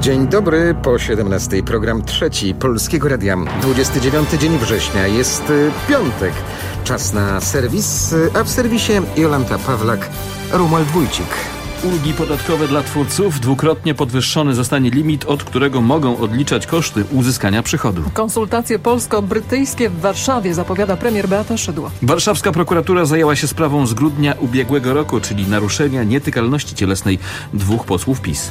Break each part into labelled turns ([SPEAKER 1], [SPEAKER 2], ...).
[SPEAKER 1] Dzień dobry, po 17. Program trzeci Polskiego Radia. 29 dzień września, jest piątek. Czas na serwis, a w serwisie Jolanta Pawlak, Romuald Wójcik.
[SPEAKER 2] Ulgi podatkowe dla twórców. Dwukrotnie podwyższony zostanie limit, od którego mogą odliczać koszty uzyskania przychodu.
[SPEAKER 3] Konsultacje polsko-brytyjskie w Warszawie, zapowiada premier Beata Szydło.
[SPEAKER 2] Warszawska prokuratura zajęła się sprawą z grudnia ubiegłego roku, czyli naruszenia nietykalności cielesnej 2 posłów PiS.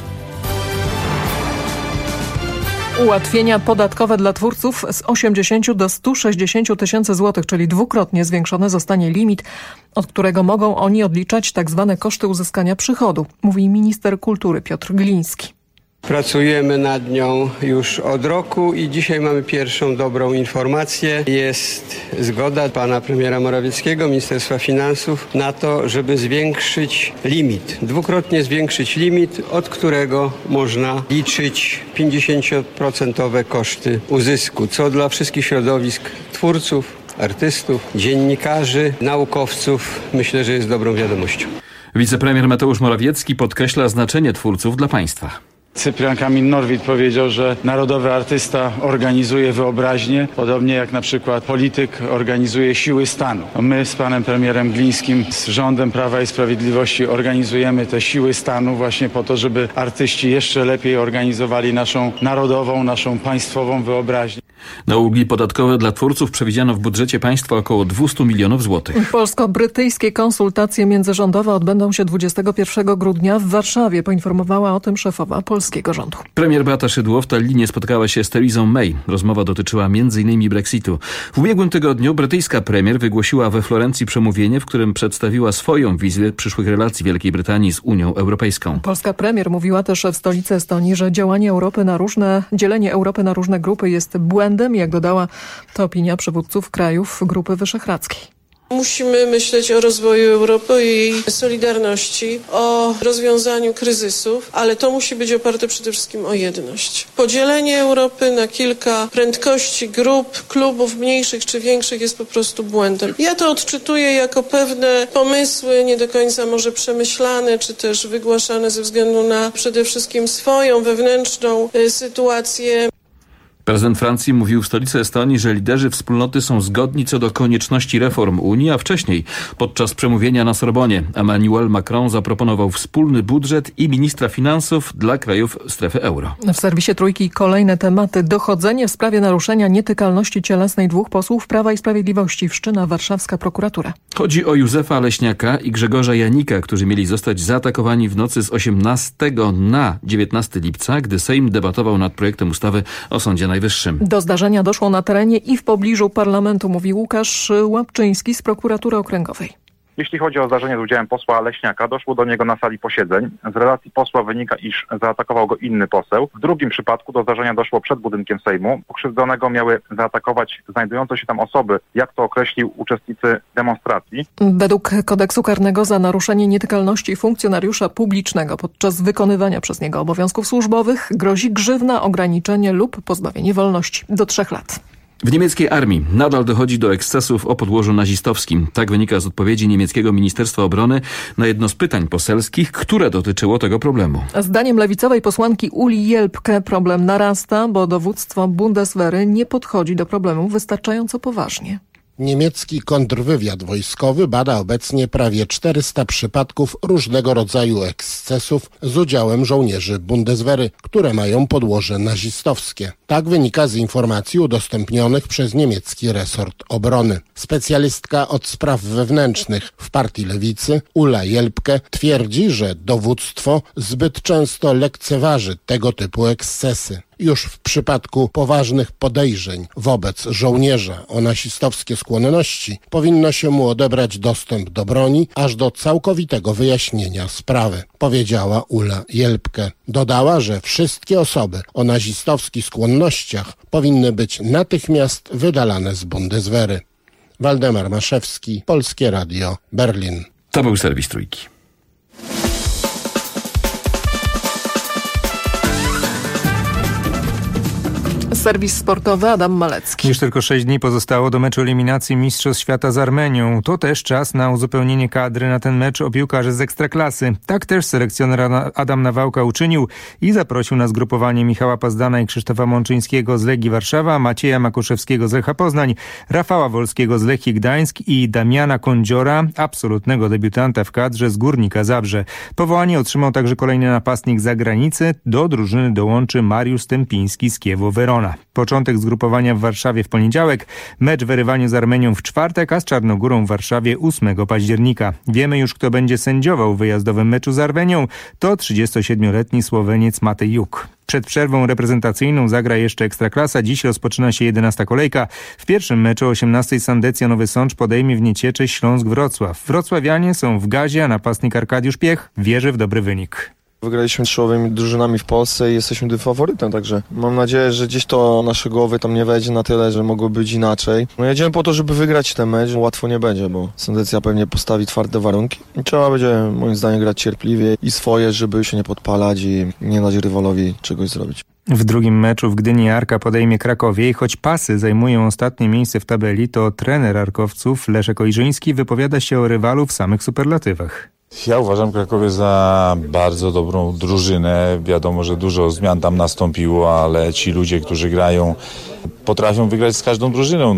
[SPEAKER 3] Ułatwienia podatkowe dla twórców z 80 do 160 tysięcy złotych, czyli dwukrotnie zwiększony zostanie limit, od którego mogą oni odliczać tzw. koszty uzyskania przychodu, mówi minister kultury Piotr Gliński.
[SPEAKER 4] Pracujemy nad nią już od roku i dzisiaj mamy pierwszą dobrą informację. Jest zgoda pana premiera Morawieckiego, Ministerstwa Finansów na to, żeby zwiększyć limit, dwukrotnie zwiększyć limit, od którego można liczyć 50% koszty uzysku, co dla wszystkich środowisk twórców, artystów, dziennikarzy, naukowców myślę, że jest dobrą wiadomością.
[SPEAKER 2] Wicepremier Mateusz Morawiecki podkreśla znaczenie twórców dla państwa.
[SPEAKER 5] Cyprian Kamil-Norwid powiedział, że narodowy artysta organizuje wyobraźnię, podobnie jak na przykład polityk organizuje siły stanu. My z panem premierem Glińskim, z rządem Prawa i Sprawiedliwości organizujemy te siły stanu właśnie po to, żeby artyści jeszcze lepiej organizowali naszą narodową, naszą państwową wyobraźnię.
[SPEAKER 2] Na ulgi podatkowe dla twórców przewidziano w budżecie państwa około 200 milionów złotych.
[SPEAKER 3] Polsko-brytyjskie konsultacje międzyrządowe odbędą się 21 grudnia w Warszawie, poinformowała o tym szefowa polskiego rządu.
[SPEAKER 2] Premier Beata Szydło w Tallinie spotkała się z Teresą May. Rozmowa dotyczyła m.in. Brexitu. W ubiegłym tygodniu brytyjska premier wygłosiła we Florencji przemówienie, w którym przedstawiła swoją wizję przyszłych relacji Wielkiej Brytanii z Unią Europejską.
[SPEAKER 3] Polska premier mówiła też w stolicy Estonii, że dzielenie Europy na różne grupy jest błędem. Jak dodała, to opinia przywódców krajów Grupy Wyszehradzkiej.
[SPEAKER 6] Musimy myśleć o rozwoju Europy i jej solidarności, o rozwiązaniu kryzysów, ale to musi być oparte przede wszystkim o jedność. Podzielenie Europy na kilka prędkości, grup, klubów mniejszych czy większych jest po prostu błędem. Ja to odczytuję jako pewne pomysły, nie do końca może przemyślane, czy też wygłaszane ze względu na przede wszystkim swoją wewnętrzną sytuację.
[SPEAKER 2] Prezydent Francji mówił w stolicy Estonii, że liderzy wspólnoty są zgodni co do konieczności reform Unii, a wcześniej, podczas przemówienia na Sorbonie, Emmanuel Macron zaproponował wspólny budżet i ministra finansów dla krajów strefy euro.
[SPEAKER 3] W serwisie Trójki kolejne tematy. Dochodzenie w sprawie naruszenia nietykalności cielesnej 2 posłów Prawa i Sprawiedliwości, wszczyna warszawska prokuratura.
[SPEAKER 2] Chodzi o Józefa Leśniaka i Grzegorza Janika, którzy mieli zostać zaatakowani w nocy z 18 na 19 lipca, gdy Sejm debatował nad projektem ustawy o Sądzie Najwyższym.
[SPEAKER 3] Do zdarzenia doszło na terenie i w pobliżu parlamentu, mówi Łukasz Łapczyński z prokuratury okręgowej.
[SPEAKER 7] Jeśli chodzi o zdarzenie z udziałem posła Leśniaka, doszło do niego na sali posiedzeń. Z relacji posła wynika, iż zaatakował go inny poseł. W drugim przypadku do zdarzenia doszło przed budynkiem Sejmu. Pokrzywdzonego miały zaatakować znajdujące się tam osoby, jak to określił uczestnicy demonstracji.
[SPEAKER 3] Według kodeksu karnego za naruszenie nietykalności funkcjonariusza publicznego podczas wykonywania przez niego obowiązków służbowych grozi grzywna, ograniczenie lub pozbawienie wolności do 3 lat.
[SPEAKER 2] W niemieckiej armii nadal dochodzi do ekscesów o podłożu nazistowskim. Tak wynika z odpowiedzi niemieckiego Ministerstwa Obrony na jedno z pytań poselskich, które dotyczyło tego problemu.
[SPEAKER 3] Zdaniem lewicowej posłanki Uli Jelpke problem narasta, bo dowództwo Bundeswehry nie podchodzi do problemu wystarczająco poważnie.
[SPEAKER 8] Niemiecki kontrwywiad wojskowy bada obecnie prawie 400 przypadków różnego rodzaju ekscesów z udziałem żołnierzy Bundeswehry, które mają podłoże nazistowskie. Tak wynika z informacji udostępnionych przez niemiecki resort obrony. Specjalistka od spraw wewnętrznych w partii lewicy, Ula Jelpke, twierdzi, że dowództwo zbyt często lekceważy tego typu ekscesy. Już w przypadku poważnych podejrzeń wobec żołnierza o nazistowskie skłonności powinno się mu odebrać dostęp do broni aż do całkowitego wyjaśnienia sprawy, powiedziała Ula Jelpke. Dodała, że wszystkie osoby o nazistowskich skłonnościach powinny być natychmiast wydalane z Bundeswehry. Waldemar Maszewski, Polskie Radio, Berlin.
[SPEAKER 2] To był serwis Trójki.
[SPEAKER 3] Serwis sportowy Adam Malecki.
[SPEAKER 9] Już tylko 6 dni pozostało do meczu eliminacji Mistrzostw Świata z Armenią. To też czas na uzupełnienie kadry na ten mecz o piłkarzy z Ekstraklasy. Tak też selekcjoner Adam Nawałka uczynił i zaprosił na zgrupowanie Michała Pazdana i Krzysztofa Mączyńskiego z Legii Warszawa, Macieja Makuszewskiego z Lecha Poznań, Rafała Wolskiego z Lechii Gdańsk i Damiana Kądziora, absolutnego debiutanta w kadrze z Górnika Zabrze. Powołanie otrzymał także kolejny napastnik z zagranicy. Do drużyny dołączy Mariusz Stępiński z Kiewo Verona. Początek zgrupowania w Warszawie w poniedziałek, mecz w Erywaniu z Armenią w czwartek, a z Czarnogórą w Warszawie 8 października. Wiemy już, kto będzie sędziował w wyjazdowym meczu z Armenią. To 37-letni Słoweniec Matej Juk. Przed przerwą reprezentacyjną zagra jeszcze Ekstraklasa. Dziś rozpoczyna się 11. kolejka. W pierwszym meczu o 18 Sandecja Nowy Sącz podejmie w Niecieczy Śląsk Wrocław. Wrocławianie są w gazie, a napastnik Arkadiusz Piech wierzy w dobry wynik.
[SPEAKER 10] Wygraliśmy z czołowymi drużynami w Polsce i jesteśmy tym faworytem, także mam nadzieję, że gdzieś to nasze głowy tam nie wejdzie na tyle, że mogło być inaczej. Jedziemy po to, żeby wygrać ten mecz. Łatwo nie będzie, bo Sandecja pewnie postawi twarde warunki i trzeba będzie moim zdaniem grać cierpliwie i swoje, żeby się nie podpalać i nie dać rywalowi czegoś zrobić.
[SPEAKER 9] W drugim meczu w Gdyni Arka podejmie Krakowie i choć Pasy zajmują ostatnie miejsce w tabeli, to trener arkowców Leszek Ojrzyński wypowiada się o rywalu w samych superlatywach.
[SPEAKER 11] Ja uważam Krakowie za bardzo dobrą drużynę. Wiadomo, że dużo zmian tam nastąpiło, ale ci ludzie, którzy grają, potrafią wygrać z każdą drużyną.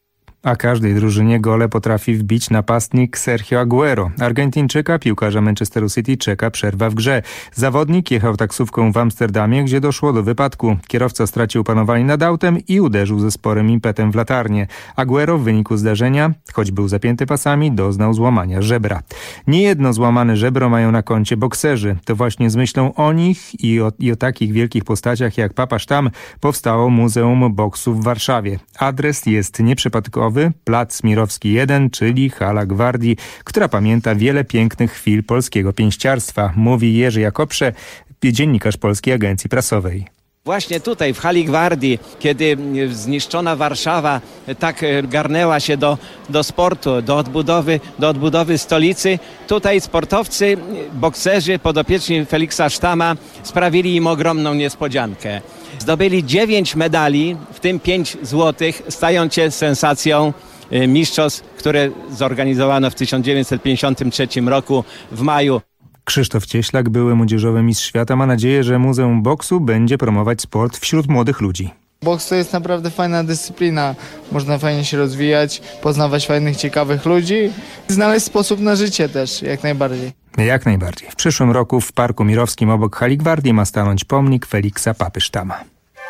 [SPEAKER 9] A każdej drużynie gole potrafi wbić napastnik Sergio Aguero. Argentyńczyka, piłkarza Manchesteru City, czeka przerwa w grze. Zawodnik jechał taksówką w Amsterdamie, gdzie doszło do wypadku. Kierowca stracił panowanie nad autem i uderzył ze sporym impetem w latarnię. Aguero w wyniku zdarzenia, choć był zapięty pasami, doznał złamania żebra. Niejedno złamane żebro mają na koncie bokserzy. To właśnie z myślą o nich i o takich wielkich postaciach jak Papa Sztam powstało Muzeum Boksu w Warszawie. Adres jest nieprzypadkowy. Plac Mirowski 1, czyli Hala Gwardii, która pamięta wiele pięknych chwil polskiego pięściarstwa, mówi Jerzy Jakobsze, dziennikarz Polskiej Agencji Prasowej.
[SPEAKER 12] Właśnie tutaj w Hali Gwardii, kiedy zniszczona Warszawa tak garnęła się do sportu, do odbudowy stolicy, tutaj sportowcy, bokserzy podopieczni Feliksa Sztama sprawili im ogromną niespodziankę. Zdobyli 9 medali, w tym 5 złotych, stając się sensacją mistrzostw, które zorganizowano w 1953 roku w maju.
[SPEAKER 9] Krzysztof Cieślak, były młodzieżowy mistrz świata, ma nadzieję, że Muzeum Boksu będzie promować sport wśród młodych ludzi.
[SPEAKER 13] Boks to jest naprawdę fajna dyscyplina. Można fajnie się rozwijać, poznawać fajnych, ciekawych ludzi, znaleźć sposób na życie też, jak najbardziej.
[SPEAKER 9] Jak najbardziej. W przyszłym roku w Parku Mirowskim obok Hali Gwardii ma stanąć pomnik Feliksa Papy Sztama.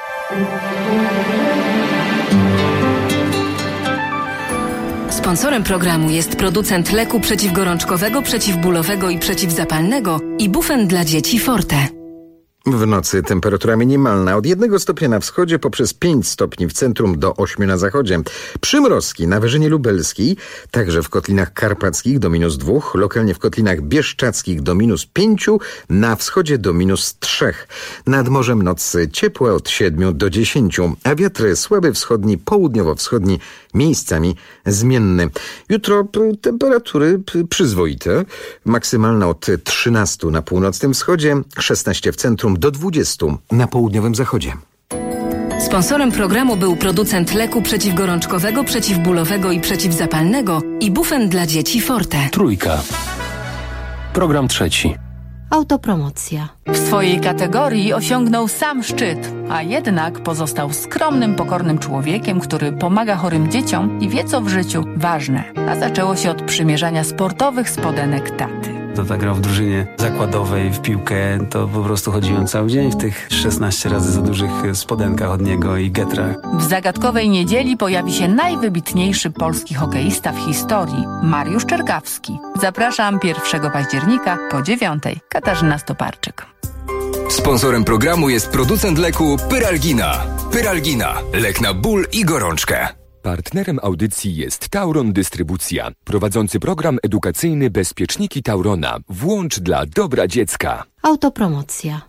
[SPEAKER 14] Sponsorem programu jest producent leku przeciwgorączkowego, przeciwbólowego i przeciwzapalnego Ibufen dla dzieci Forte.
[SPEAKER 1] W nocy temperatura minimalna od 1 stopnia na wschodzie poprzez 5 stopni w centrum do 8 na zachodzie. Przymrozki na Wyżynie Lubelskiej, także w Kotlinach Karpackich do -2, lokalnie w Kotlinach Bieszczadzkich do -5, na wschodzie do -3. Nad morzem nocy ciepłe od 7 do 10, a wiatr słaby wschodni, południowo-wschodni, miejscami zmienny. Jutro temperatury przyzwoite, maksymalna od 13 na północnym wschodzie, 16 w centrum do 20 na południowym zachodzie.
[SPEAKER 14] Sponsorem programu był producent leku przeciwgorączkowego, przeciwbólowego i przeciwzapalnego Ibufen dla dzieci Forte.
[SPEAKER 15] Trójka. Program trzeci.
[SPEAKER 16] Autopromocja.
[SPEAKER 17] W swojej kategorii osiągnął sam szczyt, a jednak pozostał skromnym, pokornym człowiekiem, który pomaga chorym dzieciom i wie, co w życiu ważne. A zaczęło się od przymierzania sportowych spodenek taty.
[SPEAKER 18] Tata grał w drużynie zakładowej w piłkę, to po prostu chodziłem cały dzień w tych 16 razy za dużych spodenkach od niego i getrach.
[SPEAKER 17] W zagadkowej niedzieli pojawi się najwybitniejszy polski hokeista w historii, Mariusz Czerkawski. Zapraszam 1 października po 9:00. Katarzyna Stoparczyk.
[SPEAKER 15] Sponsorem programu jest producent leku Pyralgina. Pyralgina. Lek na ból i gorączkę.
[SPEAKER 19] Partnerem audycji jest Tauron Dystrybucja, prowadzący program edukacyjny Bezpieczniki Taurona. Włącz dla dobra dziecka.
[SPEAKER 16] Autopromocja.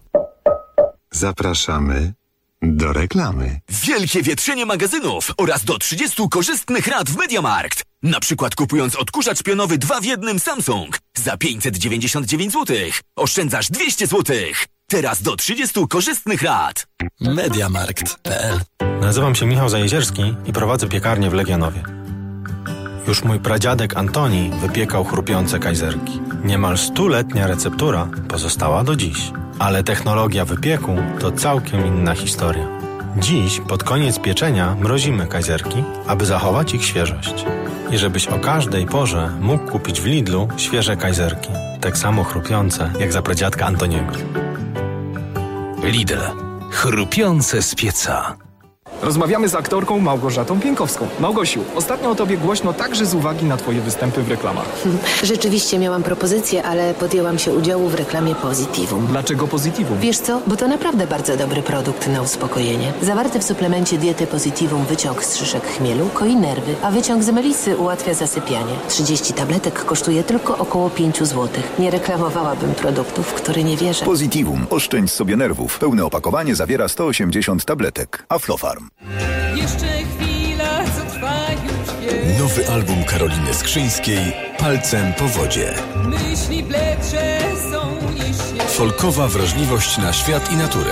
[SPEAKER 20] Zapraszamy do reklamy.
[SPEAKER 15] Wielkie wietrzenie magazynów oraz do 30 korzystnych rat w MediaMarkt. Na przykład kupując odkurzacz pionowy 2 w 1 Samsung za 599 zł. Oszczędzasz 200 zł. Teraz do 30 korzystnych rat.
[SPEAKER 21] MediaMarkt.pl Nazywam się Michał Zajezierski i prowadzę piekarnię w Legionowie. Już mój pradziadek Antoni wypiekał chrupiące kajzerki. Niemal 100-letnia receptura pozostała do dziś. Ale technologia wypieku to całkiem inna historia. Dziś, pod koniec pieczenia, mrozimy kajzerki, aby zachować ich świeżość. I żebyś o każdej porze mógł kupić w Lidlu świeże kajzerki. Tak samo chrupiące, jak za pradziadka Antoniego.
[SPEAKER 22] Lidl. Chrupiące z pieca.
[SPEAKER 23] Rozmawiamy z aktorką Małgorzatą Pienkowską. Małgosiu, ostatnio o tobie głośno także z uwagi na twoje występy w reklamach.
[SPEAKER 24] Rzeczywiście miałam propozycję, ale podjęłam się udziału w reklamie Positivum.
[SPEAKER 23] Dlaczego Positivum?
[SPEAKER 24] Wiesz co, bo to naprawdę bardzo dobry produkt na uspokojenie. Zawarty w suplemencie diety Positivum wyciąg z szyszek chmielu koi nerwy, a wyciąg z melisy ułatwia zasypianie. 30 tabletek kosztuje tylko około 5 zł. Nie reklamowałabym produktów, w które nie wierzę.
[SPEAKER 25] Positivum. Oszczędź sobie nerwów. Pełne opakowanie zawiera 180 tabletek. Aflofarm.
[SPEAKER 26] Jeszcze chwila, co trwa już wiek.
[SPEAKER 22] Nowy album Karoliny Skrzyńskiej Palcem po wodzie.
[SPEAKER 26] Myśli bledsze są niż śnieg.
[SPEAKER 22] Folkowa wrażliwość na świat i naturę.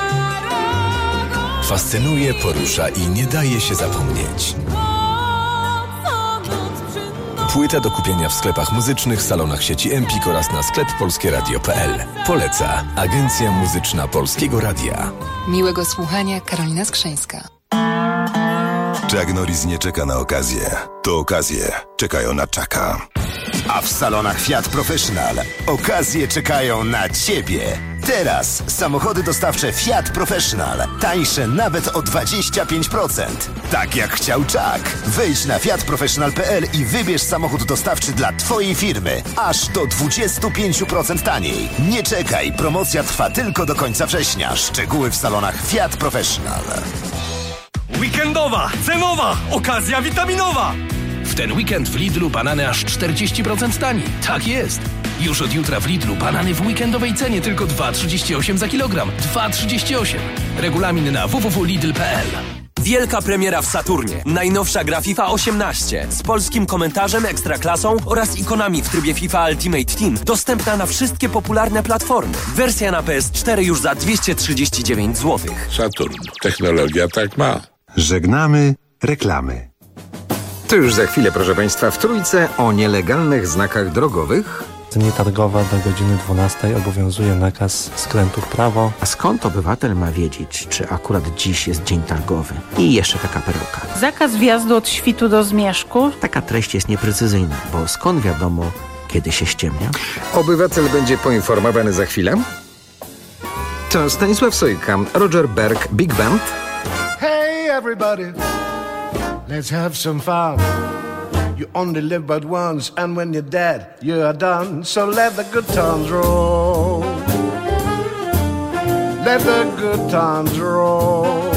[SPEAKER 22] Fascynuje, porusza i nie daje się zapomnieć. Płyta do kupienia w sklepach muzycznych, salonach sieci Empik oraz na sklep polskieradio.pl. Poleca Agencja Muzyczna Polskiego Radia.
[SPEAKER 27] Miłego słuchania, Karolina Skrzyńska.
[SPEAKER 25] Chuck Norris nie czeka na okazję. To okazje czekają na Chucka.
[SPEAKER 28] A w salonach Fiat Professional okazje czekają na Ciebie. Teraz samochody dostawcze Fiat Professional. Tańsze nawet o 25%. Tak jak chciał Chuck. Wejdź na fiatprofessional.pl i wybierz samochód dostawczy dla Twojej firmy. Aż do 25% taniej. Nie czekaj, promocja trwa tylko do końca września. Szczegóły w salonach Fiat Professional.
[SPEAKER 22] Weekendowa, cenowa, okazja witaminowa! W ten weekend w Lidlu banany aż 40% taniej. Tak jest! Już od jutra w Lidlu banany w weekendowej cenie tylko 2,38 za kilogram. 2,38. Regulamin na www.lidl.pl.
[SPEAKER 29] Wielka premiera w Saturnie. Najnowsza gra FIFA 18 z polskim komentarzem, ekstraklasą oraz ikonami w trybie FIFA Ultimate Team. Dostępna na wszystkie popularne platformy. Wersja na PS4 już za 239 zł.
[SPEAKER 20] Saturn. Technologia tak ma. Żegnamy reklamy.
[SPEAKER 1] To już za chwilę, proszę Państwa, w Trójce o nielegalnych znakach drogowych.
[SPEAKER 30] Dni targowe do godziny 12 obowiązuje nakaz skrętu w prawo.
[SPEAKER 31] A skąd obywatel ma wiedzieć, czy akurat dziś jest dzień targowy? I jeszcze taka perełka.
[SPEAKER 32] Zakaz wjazdu od Świtu do Zmierzchu.
[SPEAKER 31] Taka treść jest nieprecyzyjna, bo skąd wiadomo, kiedy się ściemnia?
[SPEAKER 1] Obywatel będzie poinformowany za chwilę. To Stanisław Sojka, Roger Berg, Big Band.
[SPEAKER 33] Hey everybody, let's have some fun. You only live but once, and when you're dead, you are done. So let the good times roll. Let the good times roll.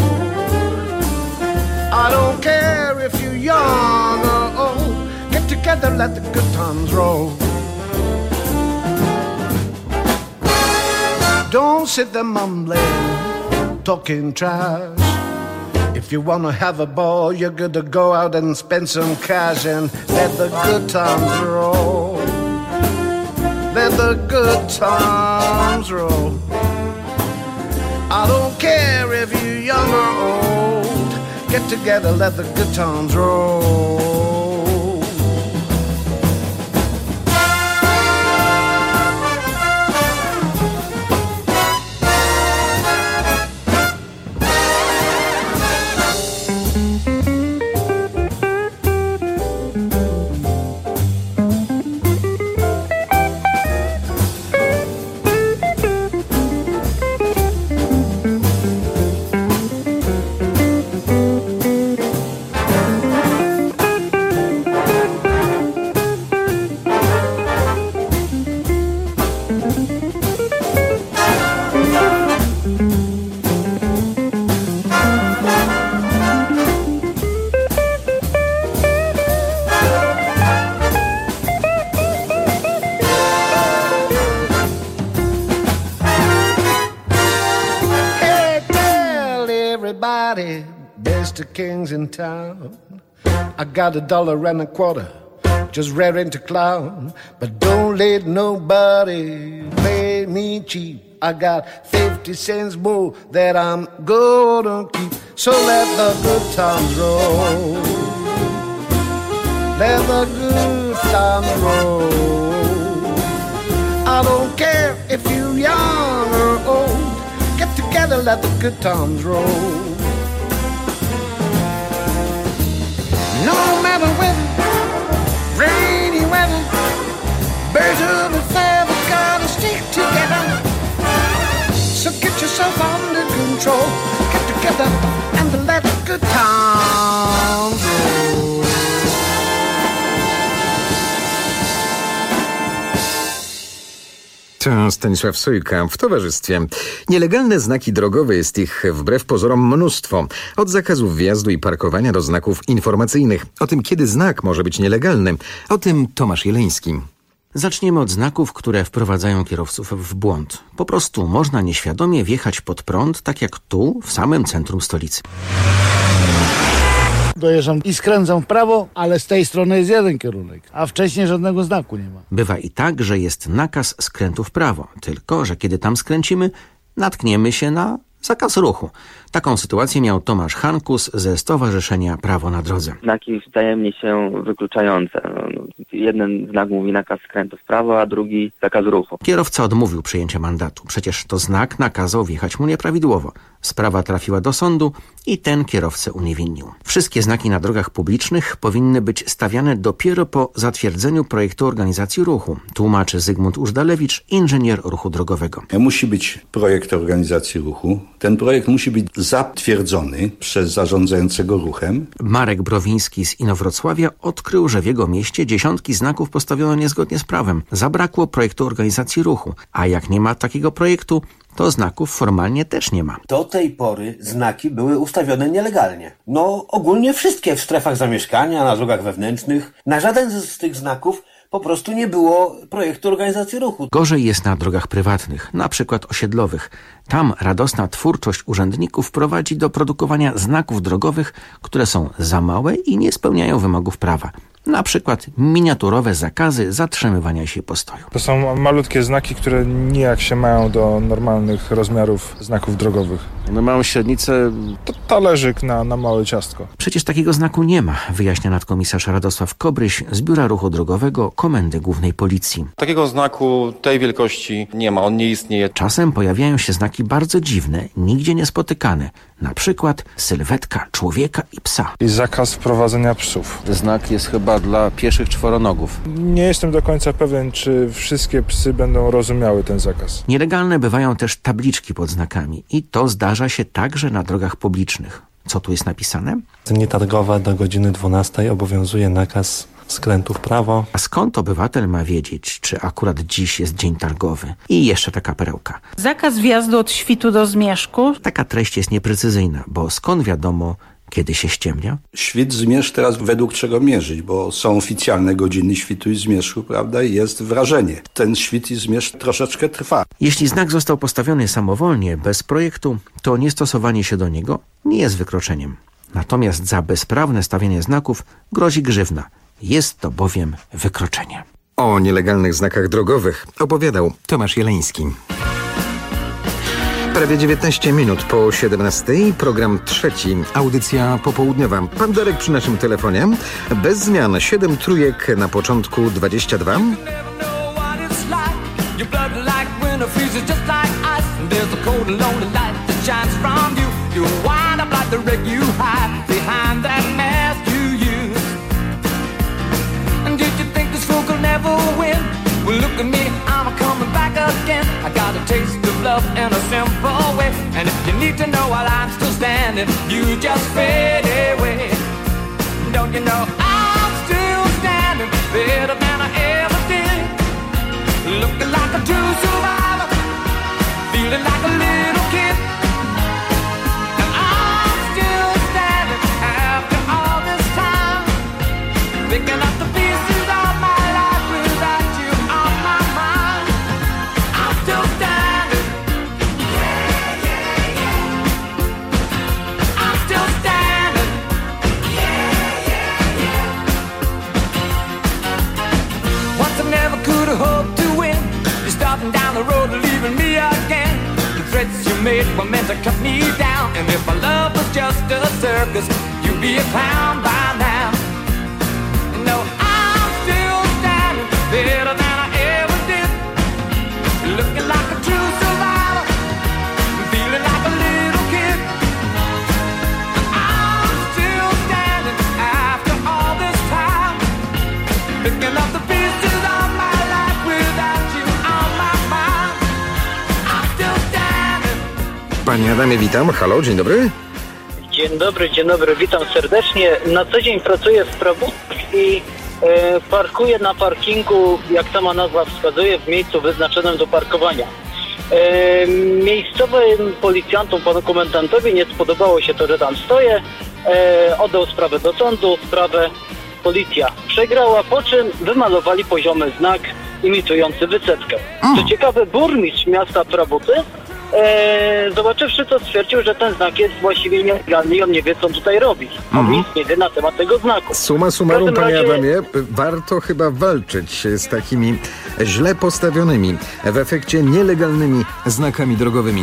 [SPEAKER 33] I don't care if you're young or old. Get together, let the good times roll. Don't sit there mumbling, talking trash. If you wanna have a ball, you're gonna go out and spend some cash and let the good times roll. Let the good times roll. I don't care if you're young or old. Get together, let the good times roll. Best of kings in town. I got $1.25, just raring to clown. But don't let nobody play me cheap. I got 50 cents more that I'm gonna keep. So let the good times roll. Let the good times roll. I don't care if you're young or old. Get together, let the good times roll. No matter weather, rainy weather, birds of a feather gotta stick together. So get yourself under control, get together and let the good times roll.
[SPEAKER 1] To Stanisław Sojka w towarzystwie. Nielegalne znaki drogowe, jest ich wbrew pozorom mnóstwo. Od zakazów wjazdu i parkowania do znaków informacyjnych. O tym, kiedy znak może być nielegalny, o tym Tomasz Jeleński.
[SPEAKER 31] Zaczniemy od znaków, które wprowadzają kierowców w błąd. Po prostu można nieświadomie wjechać pod prąd, tak jak tu, w samym centrum stolicy.
[SPEAKER 2] Dojeżdżam i skręcam w prawo, ale z tej strony jest jeden kierunek, a wcześniej żadnego znaku nie ma.
[SPEAKER 31] Bywa i tak, że jest nakaz skrętu w prawo, tylko że kiedy tam skręcimy, natkniemy się na zakaz ruchu. Taką sytuację miał Tomasz Hankus ze Stowarzyszenia Prawo na Drodze.
[SPEAKER 3] Znaki wzajemnie się wykluczające. Jeden znak mówi nakaz skrętu w prawo, a drugi zakaz ruchu.
[SPEAKER 31] Kierowca odmówił przyjęcia mandatu. Przecież to znak nakazał wjechać mu nieprawidłowo. Sprawa trafiła do sądu i ten kierowcę uniewinnił. Wszystkie znaki na drogach publicznych powinny być stawiane dopiero po zatwierdzeniu projektu organizacji ruchu, tłumaczy Zygmunt Użdalewicz, inżynier ruchu drogowego.
[SPEAKER 4] Musi być projekt organizacji ruchu. Ten projekt musi być zatwierdzony przez zarządzającego ruchem.
[SPEAKER 31] Marek Browiński z Inowrocławia odkrył, że w jego mieście dziesiątki znaków postawiono niezgodnie z prawem. Zabrakło projektu organizacji ruchu, a jak nie ma takiego projektu, to znaków formalnie też nie ma.
[SPEAKER 5] Do tej pory znaki były ustawione nielegalnie. Ogólnie wszystkie w strefach zamieszkania, na drogach wewnętrznych. Na żaden z tych znaków po prostu nie było projektu organizacji ruchu.
[SPEAKER 31] Gorzej jest na drogach prywatnych, na przykład osiedlowych. Tam radosna twórczość urzędników prowadzi do produkowania znaków drogowych, które są za małe i nie spełniają wymogów prawa. Na przykład miniaturowe zakazy zatrzymywania się postoju.
[SPEAKER 6] To są malutkie znaki, które nijak się mają do normalnych rozmiarów znaków drogowych.
[SPEAKER 31] One mają średnicę...
[SPEAKER 6] To talerzyk na małe ciastko.
[SPEAKER 31] Przecież takiego znaku nie ma, wyjaśnia nadkomisarz Radosław Kobryś z Biura Ruchu Drogowego Komendy Głównej Policji.
[SPEAKER 7] Takiego znaku tej wielkości nie ma, on nie istnieje.
[SPEAKER 31] Czasem pojawiają się znaki bardzo dziwne, nigdzie niespotykane. Na przykład sylwetka człowieka i psa.
[SPEAKER 6] I zakaz wprowadzenia psów.
[SPEAKER 31] Znak jest chyba dla pieszych czworonogów.
[SPEAKER 6] Nie jestem do końca pewien, czy wszystkie psy będą rozumiały ten zakaz.
[SPEAKER 31] Nielegalne bywają też tabliczki pod znakami i to zdarza się także na drogach publicznych. Co tu jest napisane?
[SPEAKER 30] Dni targowe do godziny 12 obowiązuje nakaz skrętu w prawo.
[SPEAKER 31] A skąd obywatel ma wiedzieć, czy akurat dziś jest dzień targowy? I jeszcze taka perełka.
[SPEAKER 32] Zakaz wjazdu od Świtu do Zmierzchu.
[SPEAKER 31] Taka treść jest nieprecyzyjna, bo skąd wiadomo, kiedy się ściemnia?
[SPEAKER 4] Świt, zmierzch teraz według czego mierzyć, bo są oficjalne godziny świtu i zmierzchu, prawda? I jest wrażenie. Ten świt i zmierzch troszeczkę trwa.
[SPEAKER 31] Jeśli znak został postawiony samowolnie, bez projektu, to niestosowanie się do niego nie jest wykroczeniem. Natomiast za bezprawne stawianie znaków grozi grzywna. Jest to bowiem wykroczenie.
[SPEAKER 1] O nielegalnych znakach drogowych opowiadał Tomasz Jeleński. Prawie 19 minut po 17. Program trzeci. Audycja popołudniowa. Pan Darek przy naszym telefonie. Bez zmian. 7 trójek na początku 22.
[SPEAKER 26] Well, look at me, I'm coming back again. I got a taste of love in a simple way. And if you need to know while I'm still standing, you just fade away. Don't you know I'm still standing better than I ever did? Looking like a true survivor, feeling like a little kid. And I'm still standing after all this time, picking up the pieces of my life without you. Hope to win. You're starting down the road fate were meant to cut me down. And if my love was just a circus, you'd be a clown by now. No, I'm still standing better than I ever did. Looking like a true survivor, feeling like a little kid. I'm still standing after all this time, picking up the pieces of my life without you on my mind. I'm still standing.
[SPEAKER 1] Panie Adamie, witam. Halo, dzień dobry.
[SPEAKER 8] Dzień dobry, witam serdecznie. Na co dzień pracuję w Prabótkach i parkuję na parkingu, jak sama nazwa wskazuje, w miejscu wyznaczonym do parkowania. Miejscowym policjantom, panu komendantowi nie spodobało się to, że tam stoję. Oddał sprawę do sądu, sprawę policja przegrała, po czym wymalowali poziomy znak imitujący wyceczkę. Co ciekawe, burmistrz miasta Prabuty, zobaczywszy to, stwierdził, że ten znak jest właściwie nielegalny i on nie wie, co on tutaj robi. On nic nie wie na temat tego znaku.
[SPEAKER 1] Summa summarum, panie Adamie, warto chyba walczyć z takimi źle postawionymi, w efekcie nielegalnymi znakami drogowymi.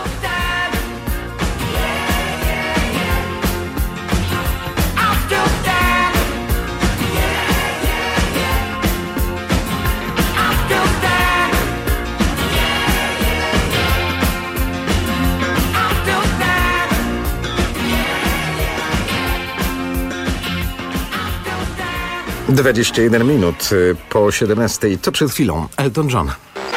[SPEAKER 1] - 21 minut po 17. To przed chwilą Elton John.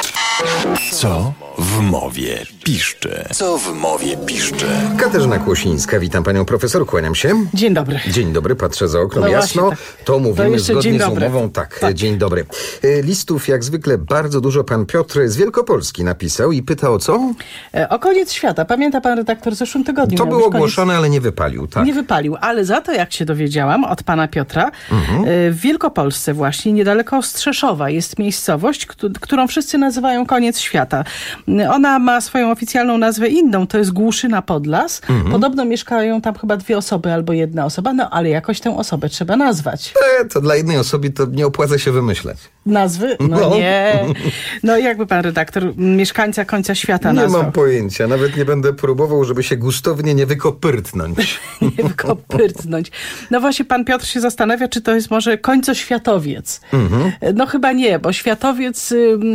[SPEAKER 28] Co w mowie piszczy? Co w mowie piszczy?
[SPEAKER 1] Katarzyna Kłosińska, witam panią profesor, kłaniam się.
[SPEAKER 9] Dzień dobry.
[SPEAKER 1] Dzień dobry, patrzę za okno,
[SPEAKER 9] No
[SPEAKER 1] jasno.
[SPEAKER 9] właśnie, tak.
[SPEAKER 1] To mówimy
[SPEAKER 9] To
[SPEAKER 1] zgodnie z
[SPEAKER 9] dobry.
[SPEAKER 1] umową. Tak, dzień dobry. Listów jak zwykle bardzo dużo pan Piotr z Wielkopolski napisał i pyta o co?
[SPEAKER 9] O koniec świata. Pamięta pan redaktor w zeszłym tygodniu?
[SPEAKER 1] To
[SPEAKER 9] miał
[SPEAKER 1] było
[SPEAKER 9] być koniec...
[SPEAKER 1] ogłoszone, ale nie wypalił, tak.
[SPEAKER 9] Nie wypalił, ale za to, jak się dowiedziałam od pana Piotra, w Wielkopolsce właśnie, niedaleko Ostrzeszowa, jest miejscowość, którą wszyscy nazywają koniec świata. Ona ma swoją oficjalną nazwę inną, to jest Głuszyna Podlas. Podobno mieszkają tam chyba 2 osoby albo 1 osoba, no ale jakoś tę osobę trzeba nazwać.
[SPEAKER 1] To dla jednej osoby to nie opłaca się wymyśleć.
[SPEAKER 9] Nazwy? No nie. No jakby pan redaktor mieszkańca końca świata
[SPEAKER 1] Nie
[SPEAKER 9] nazwał.
[SPEAKER 1] mam pojęcia, nawet nie będę próbował, żeby się gustownie nie wykopyrtnąć.
[SPEAKER 9] Nie wykopyrtnąć. No właśnie pan Piotr się zastanawia, czy to jest może końcoświatowiec. No chyba nie, bo światowiec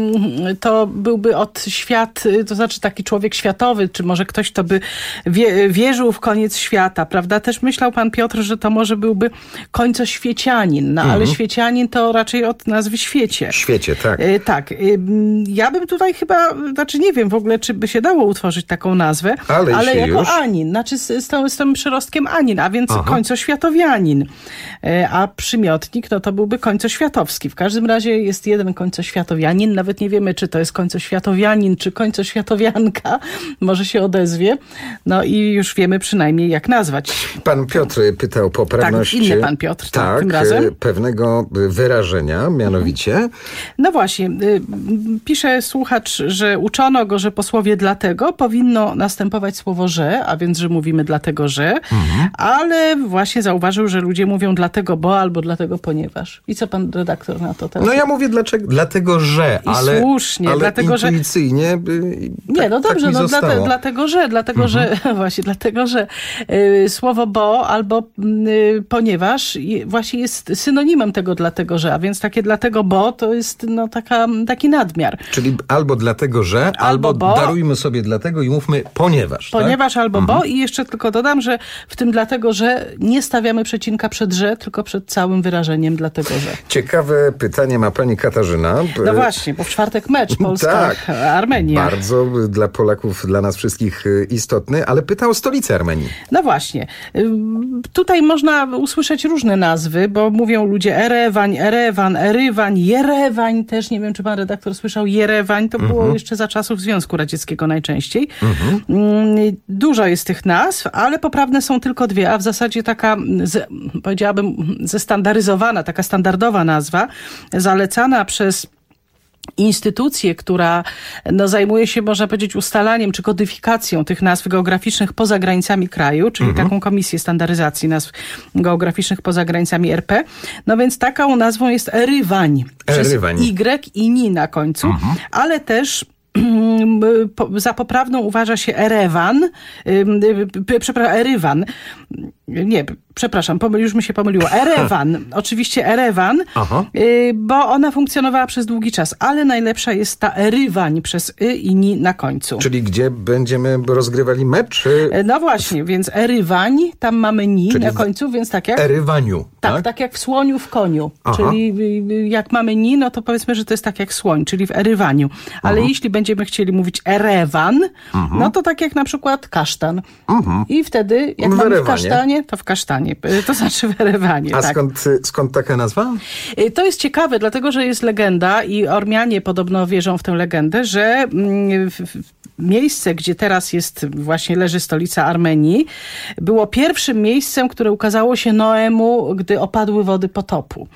[SPEAKER 9] to byłby od świat, to znaczy taki człowiek światowy, czy może ktoś, kto by wierzył w koniec świata, prawda? Też myślał pan Piotr, że to może byłby końcoświecianin, no ale świecianin to raczej od nazwy świecie.
[SPEAKER 1] Świecie, tak.
[SPEAKER 9] Tak. Ja bym tutaj chyba, znaczy nie wiem w ogóle, czy by się dało utworzyć taką nazwę, ale jako już? Anin, znaczy z tym przyrostkiem Anin, a więc końcoświatowianin. A przymiotnik, no to byłby końcoświatowski. W każdym razie jest jeden końcoświatowianin, nawet nie wiemy, czy to jest końcoświatowianin, czy końcoświatowianka, może się odezwie. No i już wiemy przynajmniej, jak nazwać.
[SPEAKER 1] Pan Piotr pytał o poprawność...
[SPEAKER 9] Tak, inny pan Piotr, tak, tym razem.
[SPEAKER 1] Pewnego wyrażenia, mianowicie...
[SPEAKER 9] No właśnie, pisze słuchacz, że uczono go, że po słowie dlatego powinno następować słowo że, a więc, że mówimy dlatego, że, ale właśnie zauważył, że ludzie mówią dlatego, bo albo dlatego, ponieważ. I co pan redaktor na to teraz?
[SPEAKER 1] No ja mówię dlatego, że,
[SPEAKER 9] ale... I słusznie,
[SPEAKER 1] ale
[SPEAKER 9] dlatego, że...
[SPEAKER 1] intuicyjnie...
[SPEAKER 9] Nie, no dobrze,
[SPEAKER 1] tak
[SPEAKER 9] no dlatego, że właśnie dlatego, że słowo bo albo ponieważ właśnie jest synonimem tego dlatego, że, a więc takie dlatego, bo to jest no taki nadmiar.
[SPEAKER 1] Czyli albo dlatego, że, albo bo, darujmy sobie dlatego i mówmy ponieważ.
[SPEAKER 9] Ponieważ
[SPEAKER 1] tak?
[SPEAKER 9] albo bo i jeszcze tylko dodam, że w tym dlatego, że nie stawiamy przecinka przed że, tylko przed całym wyrażeniem dlatego, że.
[SPEAKER 1] Ciekawe pytanie ma pani Katarzyna.
[SPEAKER 9] No właśnie, bo w czwartek mecz Polska-Armenia.
[SPEAKER 1] Bardzo dla Polaków, dla nas wszystkich istotny, ale pyta o stolicę Armenii.
[SPEAKER 9] No właśnie. Tutaj można usłyszeć różne nazwy, bo mówią ludzie Erewań, Erywań, Jerewań też. Nie wiem, czy pan redaktor słyszał Jerewań. To było jeszcze za czasów Związku Radzieckiego najczęściej. Dużo jest tych nazw, ale poprawne są tylko 2, a w zasadzie taka, powiedziałabym, zestandaryzowana, taka standardowa nazwa, zalecana przez instytucję, która zajmuje się, można powiedzieć, ustalaniem czy kodyfikacją tych nazw geograficznych poza granicami kraju, czyli taką komisję standaryzacji nazw geograficznych poza granicami RP. No więc taką nazwą jest Erywań. Przez Y i ni na końcu, ale też za poprawną uważa się Erewan, Erywan. Nie, przepraszam, już mi się pomyliło. Erewan, oczywiście Erewan, bo ona funkcjonowała przez długi czas, ale najlepsza jest ta Erywań przez i ni na końcu.
[SPEAKER 1] Czyli gdzie będziemy rozgrywali mecz?
[SPEAKER 9] No właśnie, więc Erywań, tam mamy ni na końcu, więc tak jak...
[SPEAKER 1] Erywaniu.
[SPEAKER 9] Tak jak w słoniu, w koniu. Czyli jak mamy ni, no to powiedzmy, że to jest tak jak słoń, czyli w Erywaniu. Ale jeśli będziemy chcieli mówić Erewan, no to tak jak na przykład kasztan. I wtedy, jak mamy w kasztanie, to w kasztanie. To znaczy w Erewanie.
[SPEAKER 1] A
[SPEAKER 9] tak.
[SPEAKER 1] skąd taka nazwa?
[SPEAKER 9] To jest ciekawe, dlatego że jest legenda i Ormianie podobno wierzą w tę legendę, że miejsce, gdzie teraz jest właśnie leży stolica Armenii, było pierwszym miejscem, które ukazało się Noemu, gdy opadły wody potopu.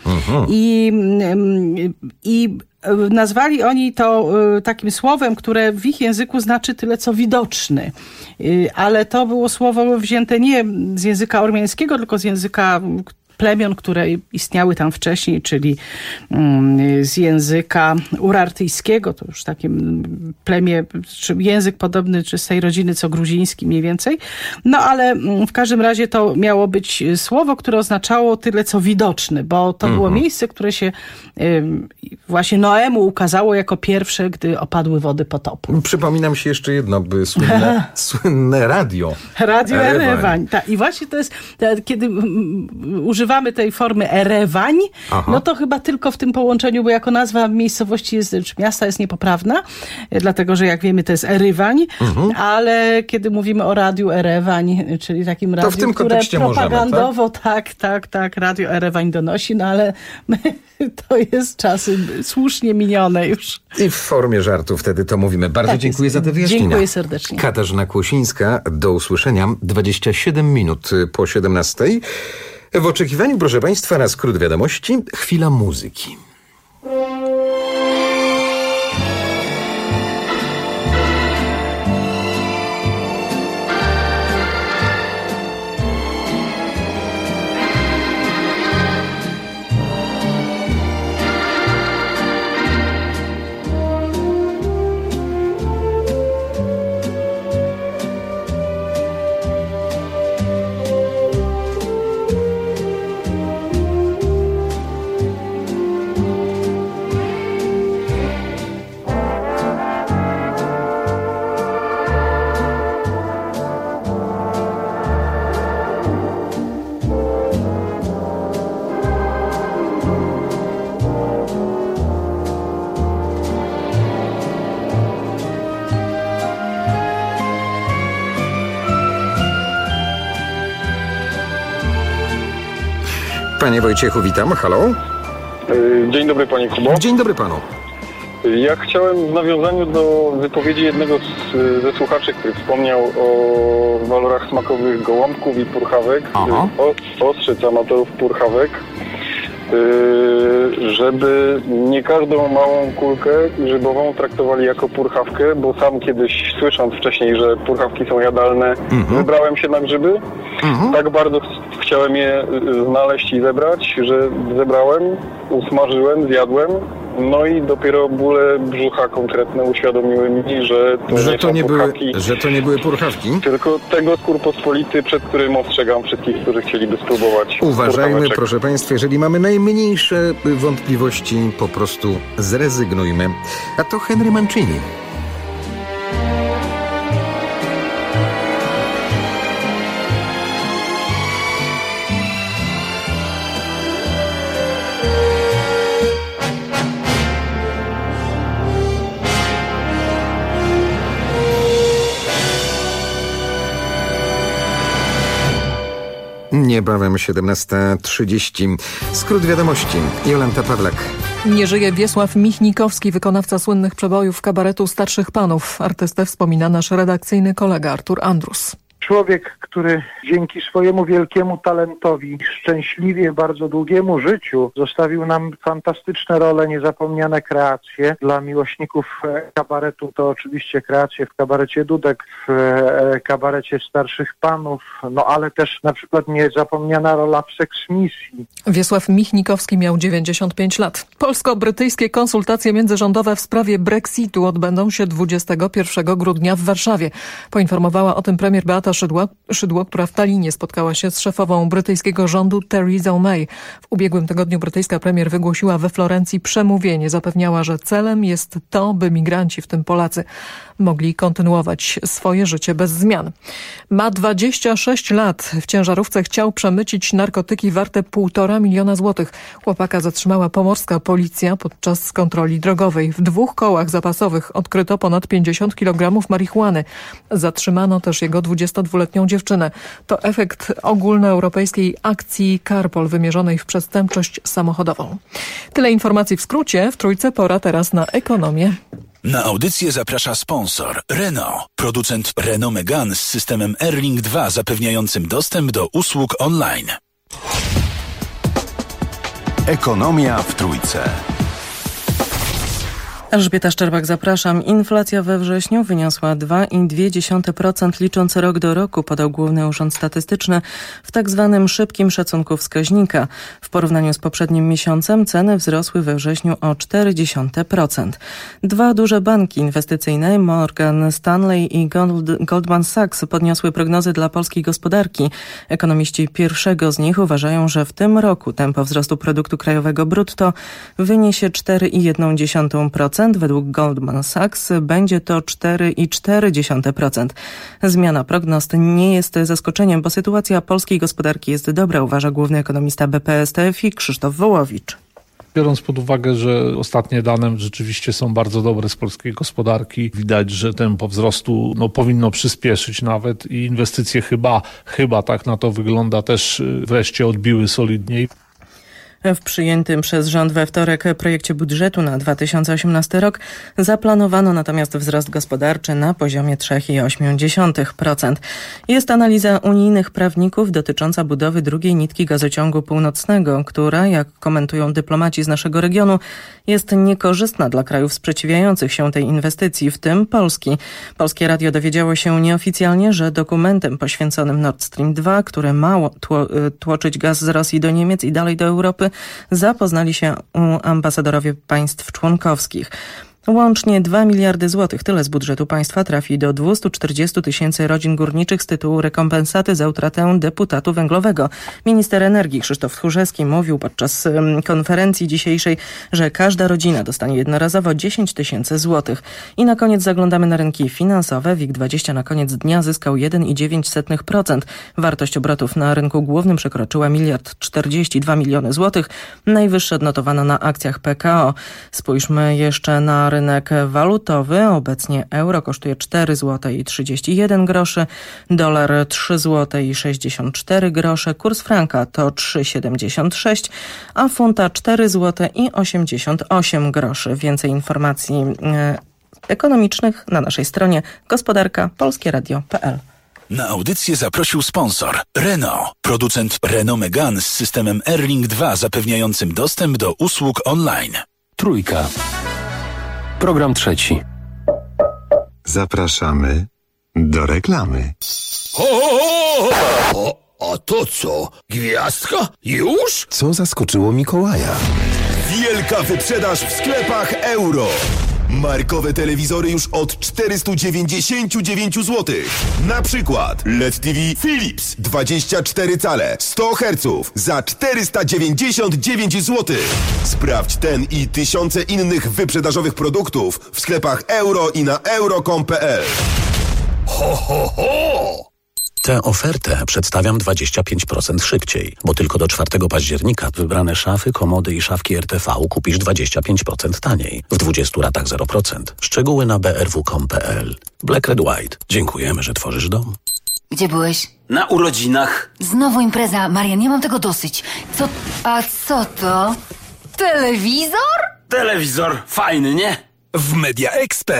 [SPEAKER 9] I nazwali oni to takim słowem, które w ich języku znaczy tyle co widoczny. Ale to było słowo wzięte nie z języka ormiańskiego, tylko z języka plemion, które istniały tam wcześniej, czyli z języka urartyjskiego, to już takie plemię, czy język podobny, czy z tej rodziny co gruziński mniej więcej. No ale w każdym razie to miało być słowo, które oznaczało tyle co widoczny, bo to było miejsce, które się właśnie Noemu ukazało jako pierwsze, gdy opadły wody potopu.
[SPEAKER 1] Przypominam się jeszcze jedno, słynne radio.
[SPEAKER 9] Radio Erewań. Tak. I właśnie to jest, kiedy używamy tej formy Erewań, no to chyba tylko w tym połączeniu, bo jako nazwa miejscowości czy miasta jest niepoprawna, dlatego, że jak wiemy to jest Erywań, ale kiedy mówimy o radiu Erewań, czyli takim radiu,
[SPEAKER 1] to w tym
[SPEAKER 9] które propagandowo
[SPEAKER 1] możemy,
[SPEAKER 9] tak, radio Erewań donosi, no ale to jest czasy słusznie minione już.
[SPEAKER 1] I w formie żartu wtedy to mówimy. Bardzo dziękuję za te wyjaśnienia.
[SPEAKER 9] Dziękuję serdecznie.
[SPEAKER 1] Katarzyna Kłosińska, do usłyszenia 27 minut po 17. W oczekiwaniu, proszę Państwa, na skrót wiadomości, chwila muzyki. Panie Wojciechu, witam. Halo?
[SPEAKER 10] Dzień dobry, panie Kubo.
[SPEAKER 1] Dzień dobry panu.
[SPEAKER 10] Ja chciałem w nawiązaniu do wypowiedzi jednego ze słuchaczy, który wspomniał o walorach smakowych gołąbków i purchawek, ostrzec amatorów purchawek, żeby nie każdą małą kulkę grzybową traktowali jako purchawkę, bo sam kiedyś, słysząc wcześniej, że purchawki są jadalne, wybrałem się na grzyby. Tak bardzo chciałem je znaleźć i zebrać, że zebrałem, usmażyłem, zjadłem. No i dopiero bóle brzucha konkretne uświadomiły mi, że
[SPEAKER 1] to nie były purchawki.
[SPEAKER 10] Tylko tego skór pospolity, przed którym ostrzegam wszystkich, którzy chcieliby spróbować.
[SPEAKER 1] Uważajmy, proszę Państwa, jeżeli mamy najmniejsze wątpliwości, po prostu zrezygnujmy. A to Henry Mancini. Niebawem 17:30. Skrót wiadomości. Jolanta Pawlak.
[SPEAKER 11] Nie żyje Wiesław Michnikowski, wykonawca słynnych przebojów kabaretu Starszych Panów. Artystę wspomina nasz redakcyjny kolega Artur Andrus.
[SPEAKER 12] Człowiek, który dzięki swojemu wielkiemu talentowi, szczęśliwie bardzo długiemu życiu zostawił nam fantastyczne role, niezapomniane kreacje. Dla miłośników kabaretu to oczywiście kreacje w kabarecie Dudek, w kabarecie Starszych Panów, no ale też na przykład niezapomniana rola w Seksmisji.
[SPEAKER 11] Wiesław Michnikowski miał 95 lat. Polsko-brytyjskie konsultacje międzyrządowe w sprawie Brexitu odbędą się 21 grudnia w Warszawie. Poinformowała o tym premier Beata Szydło, która w Tallinie spotkała się z szefową brytyjskiego rządu Theresa May. W ubiegłym tygodniu brytyjska premier wygłosiła we Florencji przemówienie. Zapewniała, że celem jest to, by migranci, w tym Polacy, mogli kontynuować swoje życie bez zmian. Ma 26 lat. W ciężarówce chciał przemycić narkotyki warte 1,5 miliona złotych. Chłopaka zatrzymała pomorska policja podczas kontroli drogowej. W 2 kołach zapasowych odkryto ponad 50 kg marihuany. Zatrzymano też jego 22-letnią dziewczynę. To efekt ogólnoeuropejskiej akcji Karpol wymierzonej w przestępczość samochodową. Tyle informacji w skrócie. W Trójce pora teraz na ekonomię.
[SPEAKER 13] Na audycję zaprasza sponsor Renault, producent Renault Megane z systemem Airlink 2 zapewniającym dostęp do usług online.
[SPEAKER 28] Ekonomia w Trójce.
[SPEAKER 9] Elżbieta Szczerbak, zapraszam. Inflacja we wrześniu wyniosła 2,2%, licząc rok do roku, podał Główny Urząd Statystyczny w tak zwanym szybkim szacunku wskaźnika. W porównaniu z poprzednim miesiącem ceny wzrosły we wrześniu o 0,4%. 2 duże banki inwestycyjne, Morgan Stanley i Goldman Sachs, podniosły prognozy dla polskiej gospodarki. Ekonomiści pierwszego z nich uważają, że w tym roku tempo wzrostu produktu krajowego brutto wyniesie 4,1%. Według Goldman Sachs będzie to 4,4%. Zmiana prognoz nie jest zaskoczeniem, bo sytuacja polskiej gospodarki jest dobra, uważa główny ekonomista BPS TFI Krzysztof Wołowicz.
[SPEAKER 14] Biorąc pod uwagę, że ostatnie dane rzeczywiście są bardzo dobre z polskiej gospodarki, widać, że tempo wzrostu powinno przyspieszyć nawet i inwestycje chyba tak na to wygląda, też wreszcie odbiły solidniej.
[SPEAKER 9] W przyjętym przez rząd we wtorek projekcie budżetu na 2018 rok zaplanowano natomiast wzrost gospodarczy na poziomie 3,8%. Jest analiza unijnych prawników dotycząca budowy drugiej nitki gazociągu północnego, która, jak komentują dyplomaci z naszego regionu, jest niekorzystna dla krajów sprzeciwiających się tej inwestycji, w tym Polski. Polskie Radio dowiedziało się nieoficjalnie, że dokumentem poświęconym Nord Stream 2, które ma tłoczyć gaz z Rosji do Niemiec i dalej do Europy, zapoznali się ambasadorowie państw członkowskich. Łącznie 2 miliardy złotych, tyle z budżetu państwa, trafi do 240 000 rodzin górniczych z tytułu rekompensaty za utratę deputatu węglowego. Minister energii Krzysztof Tchórzewski mówił podczas konferencji dzisiejszej, że każda rodzina dostanie jednorazowo 10 000 złotych. I na koniec zaglądamy na rynki finansowe. WIG20 na koniec dnia zyskał 1,9%. Wartość obrotów na rynku głównym przekroczyła 1,042 miliony złotych. Najwyższe odnotowano na akcjach PKO. Spójrzmy jeszcze na rynek walutowy. Obecnie euro kosztuje 4,31 zł, dolar 3,64 zł, kurs franka to 3,76, a funta 4,88 zł. Więcej informacji ekonomicznych na naszej stronie gospodarka.polskieradio.pl.
[SPEAKER 13] Na audycję zaprosił sponsor Renault, producent Renault Megane z systemem Airlink 2 zapewniającym dostęp do usług online.
[SPEAKER 28] Trójka. Program trzeci.
[SPEAKER 20] Zapraszamy do reklamy.
[SPEAKER 28] A to co? Gwiazdka? Już? Co zaskoczyło Mikołaja? Wielka wyprzedaż w sklepach Euro. Markowe telewizory już od 499 zł. Na przykład LED TV Philips 24 cale 100 Hz za 499 zł. Sprawdź ten i tysiące innych wyprzedażowych produktów w sklepach Euro i na euro.com.pl.
[SPEAKER 15] Ho, ho, ho! Tę ofertę przedstawiam 25% szybciej, bo tylko do 4 października wybrane szafy, komody i szafki RTV kupisz 25% taniej. W 20 ratach 0%. Szczegóły na brw.com.pl. Black Red White. Dziękujemy, że tworzysz dom.
[SPEAKER 16] Gdzie byłeś?
[SPEAKER 17] Na urodzinach.
[SPEAKER 16] Znowu impreza. Marian, nie mam tego dosyć. Co to? Telewizor?
[SPEAKER 17] Telewizor. Fajny, nie?
[SPEAKER 22] W Media Expert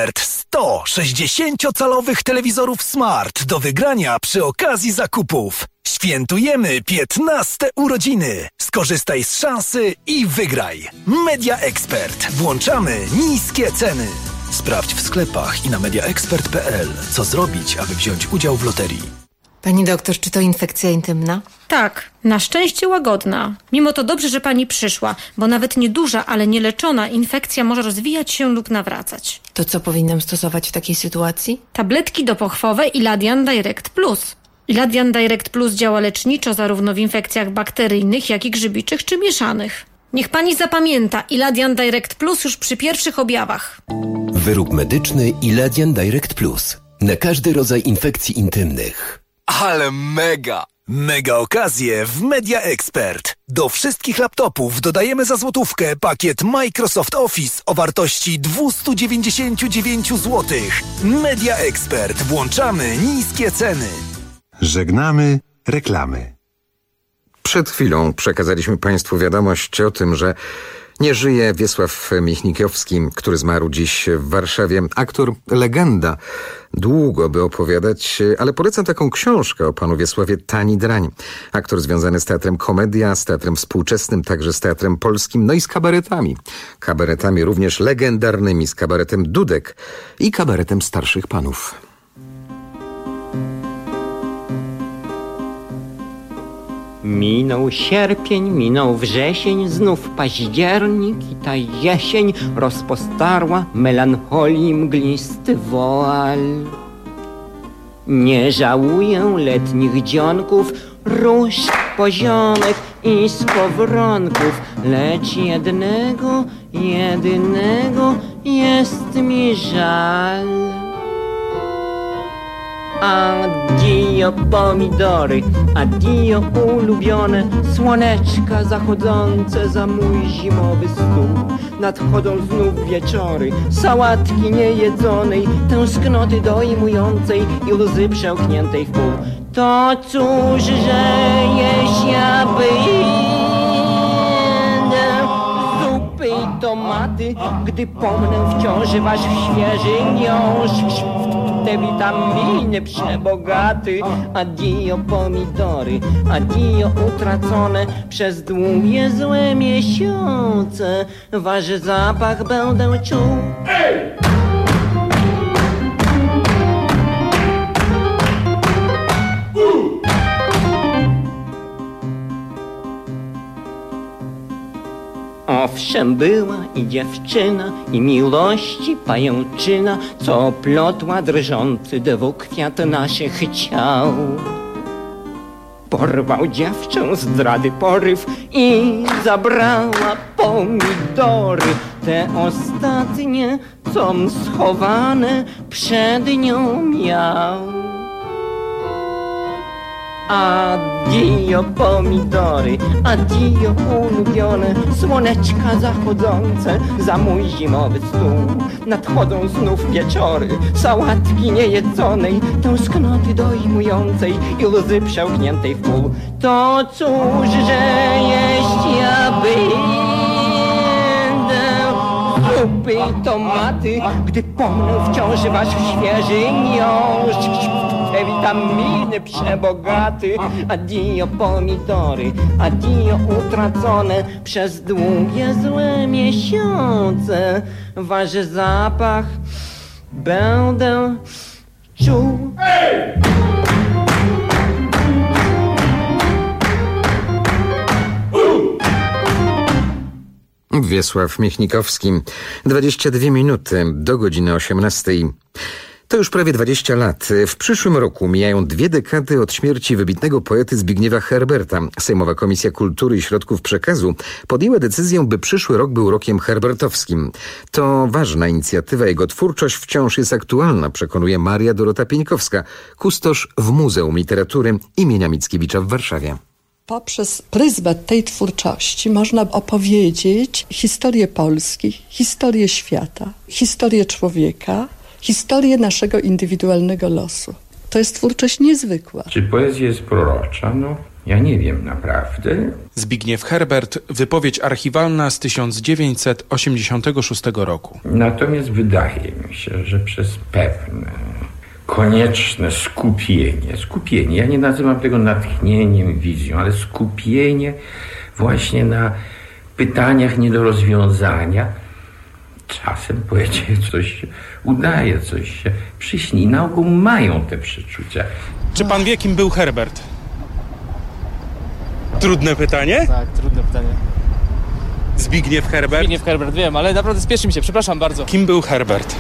[SPEAKER 2] 100 60-calowych telewizorów Smart do wygrania przy okazji zakupów. Świętujemy 15 urodziny. Skorzystaj z szansy i wygraj. Media Expert. Włączamy niskie ceny. Sprawdź w sklepach i na mediaexpert.pl, co zrobić, aby wziąć udział w loterii.
[SPEAKER 3] Pani doktor, czy to infekcja intymna?
[SPEAKER 5] Tak, na szczęście łagodna. Mimo to dobrze, że pani przyszła, bo nawet nieduża, ale nieleczona infekcja może rozwijać się lub nawracać.
[SPEAKER 3] To co powinnam stosować w takiej sytuacji?
[SPEAKER 5] Tabletki dopochwowe Iladian Direct Plus. Iladian Direct Plus działa leczniczo zarówno w infekcjach bakteryjnych, jak i grzybiczych czy mieszanych. Niech pani zapamięta Iladian Direct Plus już przy pierwszych objawach.
[SPEAKER 17] Wyrób medyczny Iladian Direct Plus. Na każdy rodzaj infekcji intymnych.
[SPEAKER 2] Ale mega! Mega okazje w Media Expert. Do wszystkich laptopów dodajemy za złotówkę pakiet Microsoft Office o wartości 299 zł. Media Expert. Włączamy niskie ceny.
[SPEAKER 20] Żegnamy reklamy.
[SPEAKER 1] Przed chwilą przekazaliśmy Państwu wiadomość o tym, że nie żyje Wiesław Michnikowski, który zmarł dziś w Warszawie. Aktor, legenda. Długo by opowiadać, ale polecam taką książkę o panu Wiesławie Tani Drań. Aktor związany z teatrem komedia, z teatrem współczesnym, także z teatrem polskim, no i z kabaretami. Kabaretami również legendarnymi, z kabaretem Dudek i kabaretem Starszych Panów.
[SPEAKER 18] Minął sierpień, minął wrzesień, znów październik i ta jesień rozpostarła melancholii mglisty woal. Nie żałuję letnich dzionków, róż poziomek i skowronków, lecz jedynego jest mi żal. Addio pomidory, addio ulubione, słoneczka zachodzące za mój zimowy stół. Nadchodzą znów wieczory, sałatki niejedzonej, tęsknoty dojmującej i łzy przełkniętej w pół. To cóż, że jeść ja zupy i tomaty, gdy pomnę wciąż wasz świeży miąższ, te witaminy przebogaty. Addio pomidory, addio utracone przez długie złe miesiące. Wasz zapach będę czuł. Owszem, była i dziewczyna, i miłości pajęczyna, co plotła drżący dwukwiat naszych ciał. Porwał dziewczę zdrady poryw i zabrała pomidory, te ostatnie, com schowane przed nią miał. Addio pomidory, addio ulubione, słoneczka zachodzące za mój zimowy stół. Nadchodzą znów wieczory, sałatki niejedzonej, tęsknoty dojmującej i łzy przełkniętej w pół. To cóż, że jeść ja będę zupy i tomaty, gdy pomnę wciąż wasz świeży miąższ, te witaminy przebogaty. Addio pomidory, addio utracone przez długie złe miesiące. Wasz zapach będę czuł.
[SPEAKER 1] Wiesław Michnikowski. 22 minuty do godziny 18. To już prawie 20 lat. W przyszłym roku mijają 2 dekady od śmierci wybitnego poety Zbigniewa Herberta. Sejmowa Komisja Kultury i Środków Przekazu podjęła decyzję, by przyszły rok był rokiem herbertowskim. To ważna inicjatywa, jego twórczość wciąż jest aktualna, przekonuje Maria Dorota Pieńkowska, kustosz w Muzeum Literatury imienia Mickiewicza w Warszawie.
[SPEAKER 19] Poprzez pryzmat tej twórczości można opowiedzieć historię Polski, historię świata, historię człowieka, historię naszego indywidualnego losu. To jest twórczość niezwykła.
[SPEAKER 21] Czy poezja jest prorocza? No,
[SPEAKER 4] Ja nie wiem naprawdę.
[SPEAKER 6] Zbigniew Herbert, wypowiedź archiwalna z 1986 roku.
[SPEAKER 4] Natomiast wydaje mi się, że przez pewne konieczne skupienie, ja nie nazywam tego natchnieniem, wizją, ale skupienie właśnie na pytaniach nie do rozwiązania, czasem powiedzieć coś się udaje, coś się przyśni. Na ogół mają te przeczucia.
[SPEAKER 6] Czy pan wie, kim był Herbert? Trudne pytanie?
[SPEAKER 7] Tak, trudne pytanie.
[SPEAKER 6] Zbigniew Herbert?
[SPEAKER 7] Zbigniew Herbert, wiem, ale naprawdę spieszy mi się, przepraszam bardzo.
[SPEAKER 6] Kim był Herbert?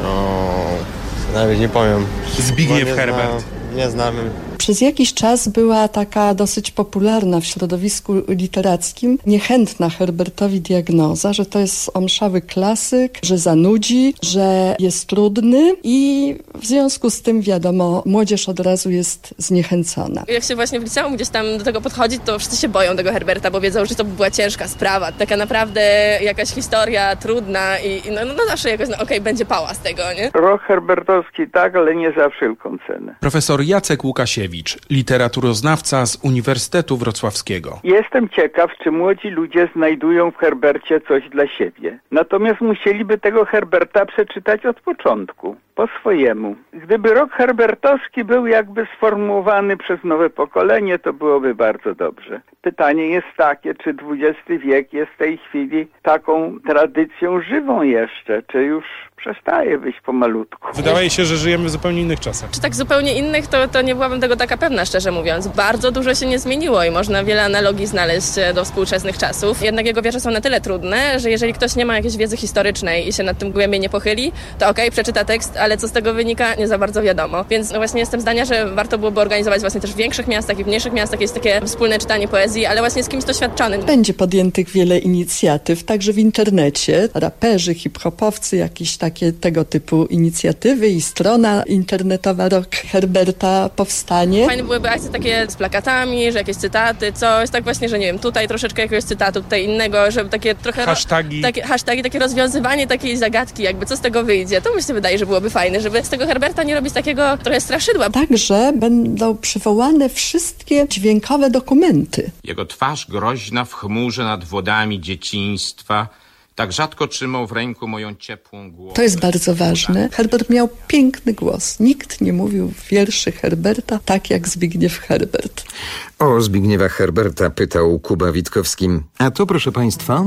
[SPEAKER 7] Nawet nie powiem.
[SPEAKER 6] Zbigniew Herbert.
[SPEAKER 7] Nie znam.
[SPEAKER 19] Przez jakiś czas była taka dosyć popularna w środowisku literackim niechętna Herbertowi diagnoza, że to jest omszały klasyk, że zanudzi, że jest trudny i w związku z tym wiadomo, młodzież od razu jest zniechęcona.
[SPEAKER 21] Jak się właśnie w liceum gdzieś tam do tego podchodzi, to wszyscy się boją tego Herberta, bo wiedzą, że to była ciężka sprawa. Taka naprawdę jakaś historia trudna i no zawsze jakoś, będzie pała z tego, nie?
[SPEAKER 23] Rok herbertowski tak, ale nie za wszelką cenę.
[SPEAKER 6] Profesor Jacek Łukasiewicz, literaturoznawca z Uniwersytetu Wrocławskiego.
[SPEAKER 23] Jestem ciekaw, czy młodzi ludzie znajdują w Herbercie coś dla siebie. Natomiast musieliby tego Herberta przeczytać od początku, po swojemu. Gdyby rok herbertowski był jakby sformułowany przez nowe pokolenie, to byłoby bardzo dobrze. Pytanie jest takie, czy XX wiek jest w tej chwili taką tradycją żywą jeszcze, czy już przestaje być pomalutku.
[SPEAKER 6] Wydaje się, że żyjemy w zupełnie innych czasach.
[SPEAKER 21] Czy tak zupełnie innych, to nie byłabym tego taka pewna, szczerze mówiąc. Bardzo dużo się nie zmieniło i można wiele analogii znaleźć do współczesnych czasów. Jednak jego wiersze są na tyle trudne, że jeżeli ktoś nie ma jakiejś wiedzy historycznej i się nad tym głębiej nie pochyli, to przeczyta tekst, ale co z tego wynika, nie za bardzo wiadomo. Więc właśnie jestem zdania, że warto byłoby organizować właśnie też w większych miastach i w mniejszych miastach jest takie wspólne czytanie poezji, ale właśnie z kimś doświadczonym.
[SPEAKER 19] Będzie podjętych wiele inicjatyw, także w internecie. Raperzy, hip-hopowcy, jakieś takie tego typu inicjatywy i strona internetowa Rok Herberta powstanie.
[SPEAKER 21] Fajne byłyby akcje takie z plakatami, że jakieś cytaty, coś, tak właśnie, że nie wiem, tutaj troszeczkę jakiegoś cytatu, tutaj innego, żeby takie trochę...
[SPEAKER 6] Hashtagi.
[SPEAKER 21] Takie rozwiązywanie takiej zagadki, jakby co z tego wyjdzie. To mi się wydaje, że byłoby fajne, żeby z tego Herberta nie robić takiego trochę straszydła.
[SPEAKER 19] Także będą przywołane wszystkie dźwiękowe dokumenty.
[SPEAKER 24] Jego twarz groźna w chmurze nad wodami dzieciństwa tak rzadko trzymał w ręku moją ciepłą głowę.
[SPEAKER 19] To jest bardzo ważne. Herbert miał piękny głos. Nikt nie mówił wierszy Herberta tak jak Zbigniew Herbert.
[SPEAKER 1] O Zbigniewa Herberta pytał Kuba Witkowski. A to, proszę państwa,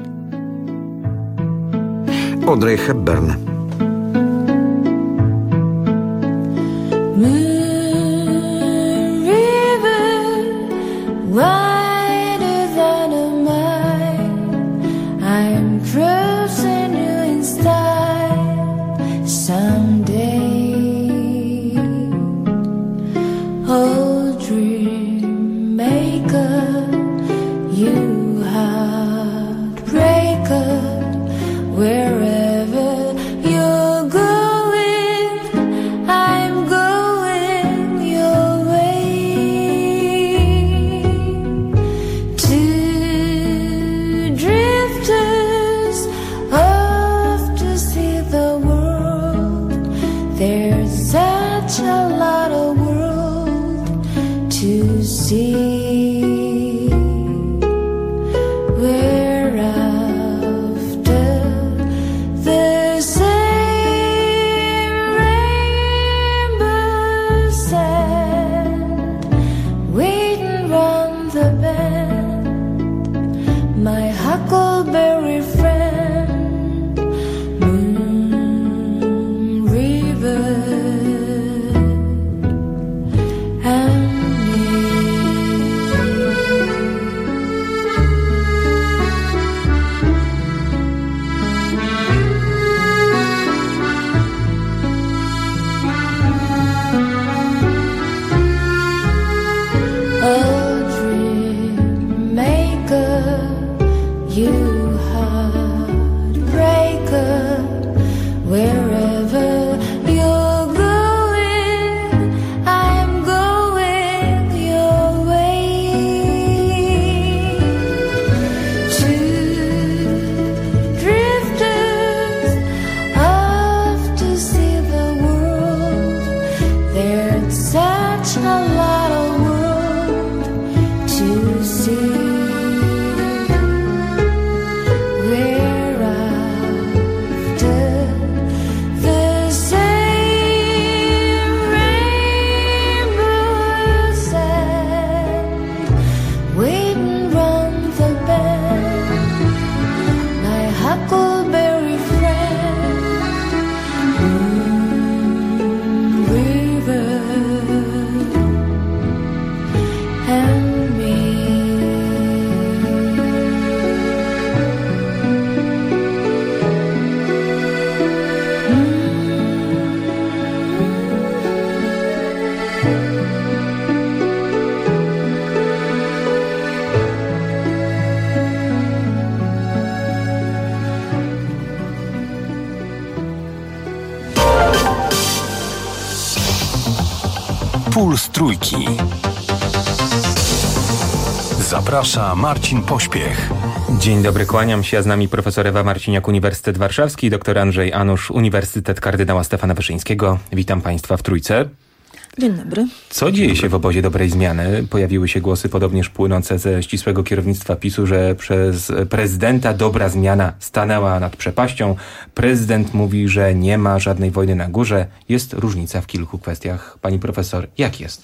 [SPEAKER 1] Audrey Hepburn.
[SPEAKER 13] Puls Trójki. Zaprasza Marcin Pośpiech.
[SPEAKER 8] Dzień dobry, kłaniam się. Z nami profesor Ewa Marciniak, Uniwersytet Warszawski, dr Andrzej Anusz, Uniwersytet Kardynała Stefana Wyszyńskiego. Witam Państwa w Trójce.
[SPEAKER 10] Dzień dobry.
[SPEAKER 8] Co dzieje się w obozie dobrej zmiany? Pojawiły się głosy podobnież płynące ze ścisłego kierownictwa PiS-u, że przez prezydenta dobra zmiana stanęła nad przepaścią. Prezydent mówi, że nie ma żadnej wojny na górze. Jest różnica w kilku kwestiach. Pani profesor, jak jest?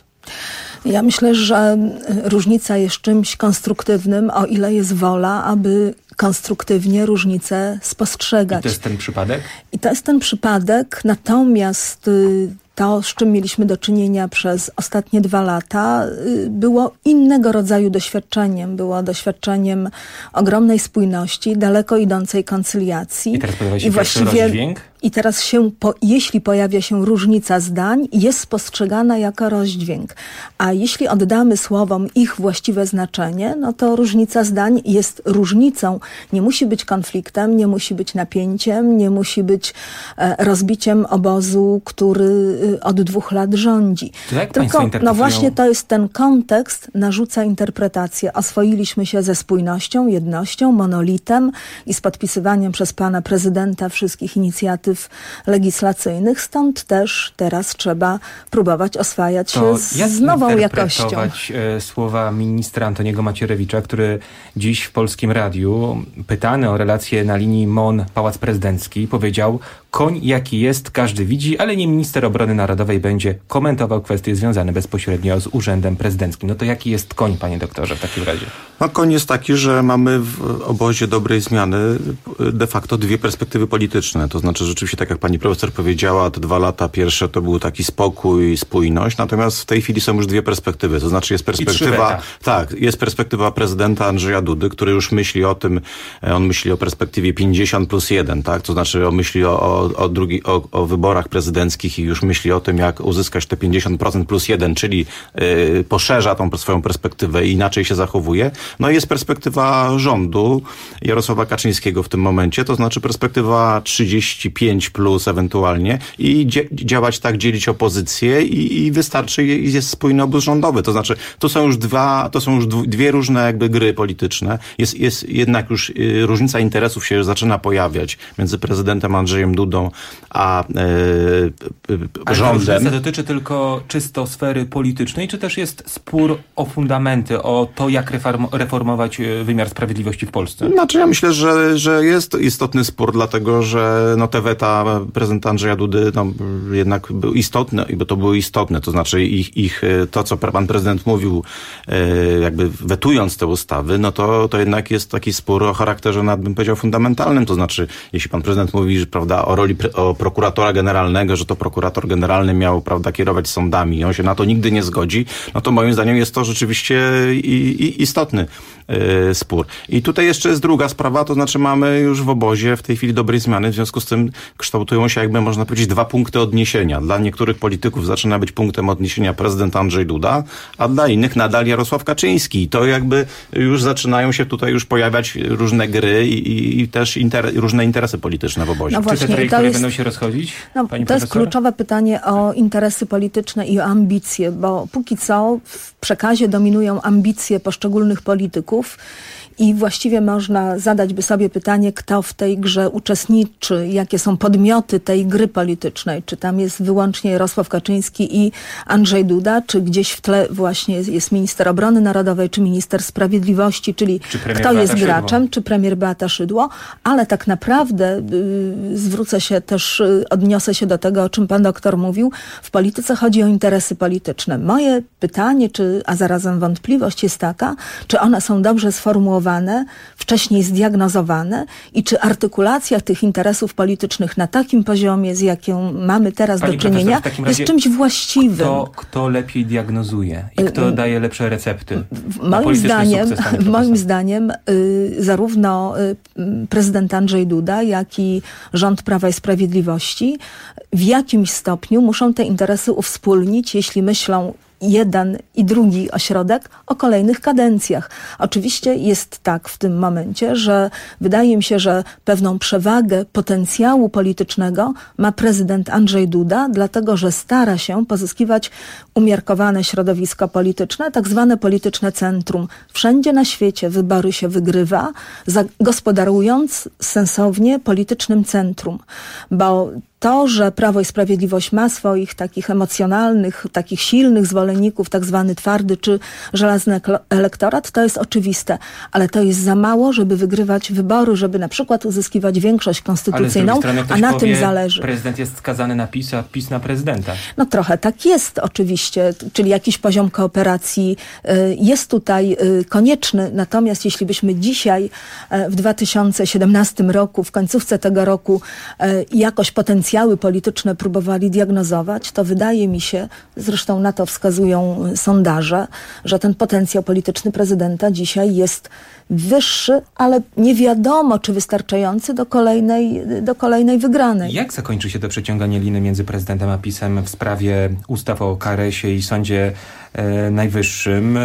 [SPEAKER 10] Ja myślę, że różnica jest czymś konstruktywnym, o ile jest wola, aby konstruktywnie różnice spostrzegać.
[SPEAKER 8] I to jest ten przypadek?
[SPEAKER 10] I to jest ten przypadek, natomiast to, z czym mieliśmy do czynienia przez ostatnie 2 lata, było innego rodzaju doświadczeniem. Było doświadczeniem ogromnej spójności, daleko idącej koncyliacji.
[SPEAKER 8] I teraz pojawia się właściwie rozdźwięk?
[SPEAKER 10] I teraz jeśli pojawia się różnica zdań, jest postrzegana jako rozdźwięk. A jeśli oddamy słowom ich właściwe znaczenie, no to różnica zdań jest różnicą. Nie musi być konfliktem, nie musi być napięciem, nie musi być rozbiciem obozu, który od 2 lat rządzi. Tylko, no właśnie to jest ten kontekst, narzuca interpretację. Oswoiliśmy się ze spójnością, jednością, monolitem i z podpisywaniem przez pana prezydenta wszystkich inicjatyw legislacyjnych, stąd też teraz trzeba próbować oswajać się z nową jakością.
[SPEAKER 8] Interpretować słowa ministra Antoniego Macierewicza, który dziś w Polskim Radiu, pytany o relacje na linii MON-Pałac Prezydencki, powiedział: koń jaki jest, każdy widzi, ale nie minister obrony narodowej będzie komentował kwestie związane bezpośrednio z urzędem prezydenckim. No to jaki jest koń, panie doktorze, w takim razie?
[SPEAKER 11] No, koń jest taki, że mamy w obozie dobrej zmiany de facto 2 perspektywy polityczne. To znaczy rzeczywiście, tak jak pani profesor powiedziała, te 2 lata pierwsze to był taki spokój, spójność, natomiast w tej chwili są już 2 perspektywy. To znaczy jest perspektywa, jest perspektywa prezydenta Andrzeja Dudy, który już myśli o tym, on myśli o perspektywie 50+1, tak? To znaczy myśli o wyborach prezydenckich i już myśli o tym, jak uzyskać te 50% plus 1, czyli poszerza tą swoją perspektywę i inaczej się zachowuje. No i jest perspektywa rządu Jarosława Kaczyńskiego w tym momencie, to znaczy perspektywa 35 plus ewentualnie i działać tak, dzielić opozycję i wystarczy, jest spójny obóz rządowy. To znaczy to są już 2 różne jakby gry polityczne. Jest jednak już różnica interesów się zaczyna pojawiać między prezydentem Andrzejem Dudą a rządem.
[SPEAKER 8] Ale różnica dotyczy tylko czysto sfery politycznej, czy też jest spór o fundamenty, o to, jak reformować wymiar sprawiedliwości w Polsce?
[SPEAKER 11] Znaczy ja myślę, że jest istotny spór, dlatego że te weta prezydenta Andrzeja Dudy jednak były istotne, bo to były istotne. To znaczy to, co pan prezydent mówił, jakby wetując te ustawy, no to jednak jest taki spór o charakterze, bym powiedział, fundamentalnym. To znaczy, jeśli pan prezydent mówi, że prawda, o roli prokuratora generalnego, że to prokurator generalny miał, prawda, kierować sądami i on się na to nigdy nie zgodzi, no to moim zdaniem jest to rzeczywiście istotny spór. I tutaj jeszcze jest druga sprawa, to znaczy mamy już w obozie w tej chwili dobrej zmiany, w związku z tym kształtują się, jakby można powiedzieć, 2 punkty odniesienia. Dla niektórych polityków zaczyna być punktem odniesienia prezydent Andrzej Duda, a dla innych nadal Jarosław Kaczyński. I to jakby już zaczynają się tutaj już pojawiać różne gry i też różne interesy polityczne w obozie.
[SPEAKER 10] No właśnie,
[SPEAKER 8] czy te trajektorie będą się rozchodzić?
[SPEAKER 10] To jest kluczowe pytanie o interesy polityczne i o ambicje, bo póki co w przekazie dominują ambicje poszczególnych polityków. I właściwie można zadać by sobie pytanie, kto w tej grze uczestniczy, jakie są podmioty tej gry politycznej. Czy tam jest wyłącznie Jarosław Kaczyński i Andrzej Duda, czy gdzieś w tle właśnie jest minister obrony narodowej, czy minister sprawiedliwości, czyli kto jest graczem, czy premier Beata Szydło. Ale tak naprawdę odniosę się do tego, o czym pan doktor mówił. W polityce chodzi o interesy polityczne. Moje pytanie, a zarazem wątpliwość jest taka, czy one są dobrze sformułowane, wcześniej zdiagnozowane i czy artykulacja tych interesów politycznych na takim poziomie, z jaką mamy teraz do czynienia, jest czymś właściwym.
[SPEAKER 8] Kto lepiej diagnozuje i kto daje lepsze recepty?
[SPEAKER 10] Moim zdaniem zarówno prezydent Andrzej Duda, jak i rząd Prawa i Sprawiedliwości w jakimś stopniu muszą te interesy uwspólnić, jeśli myślą jeden i drugi ośrodek o kolejnych kadencjach. Oczywiście jest tak w tym momencie, że wydaje mi się, że pewną przewagę potencjału politycznego ma prezydent Andrzej Duda, dlatego że stara się pozyskiwać umiarkowane środowisko polityczne, tak zwane polityczne centrum. Wszędzie na świecie wybory się wygrywa, zagospodarując sensownie politycznym centrum, bo to, że Prawo i Sprawiedliwość ma swoich takich emocjonalnych, takich silnych zwolenników, tak zwany twardy czy żelazny elektorat, to jest oczywiste. Ale to jest za mało, żeby wygrywać wybory, żeby na przykład uzyskiwać większość konstytucyjną, a na tym zależy.
[SPEAKER 8] Prezydent jest skazany na PiS, a PiS na prezydenta.
[SPEAKER 10] No trochę tak jest oczywiście, czyli jakiś poziom kooperacji jest tutaj konieczny. Natomiast jeśli byśmy dzisiaj w 2017 roku, w końcówce tego roku jakoś potencjalnie polityczne próbowali diagnozować, to wydaje mi się, zresztą na to wskazują sondaże, że ten potencjał polityczny prezydenta dzisiaj jest wyższy, ale nie wiadomo, czy wystarczający do kolejnej wygranej.
[SPEAKER 8] Jak zakończy się to przeciąganie liny między prezydentem a PiS-em w sprawie ustaw o KRS-ie i Sądzie Najwyższym?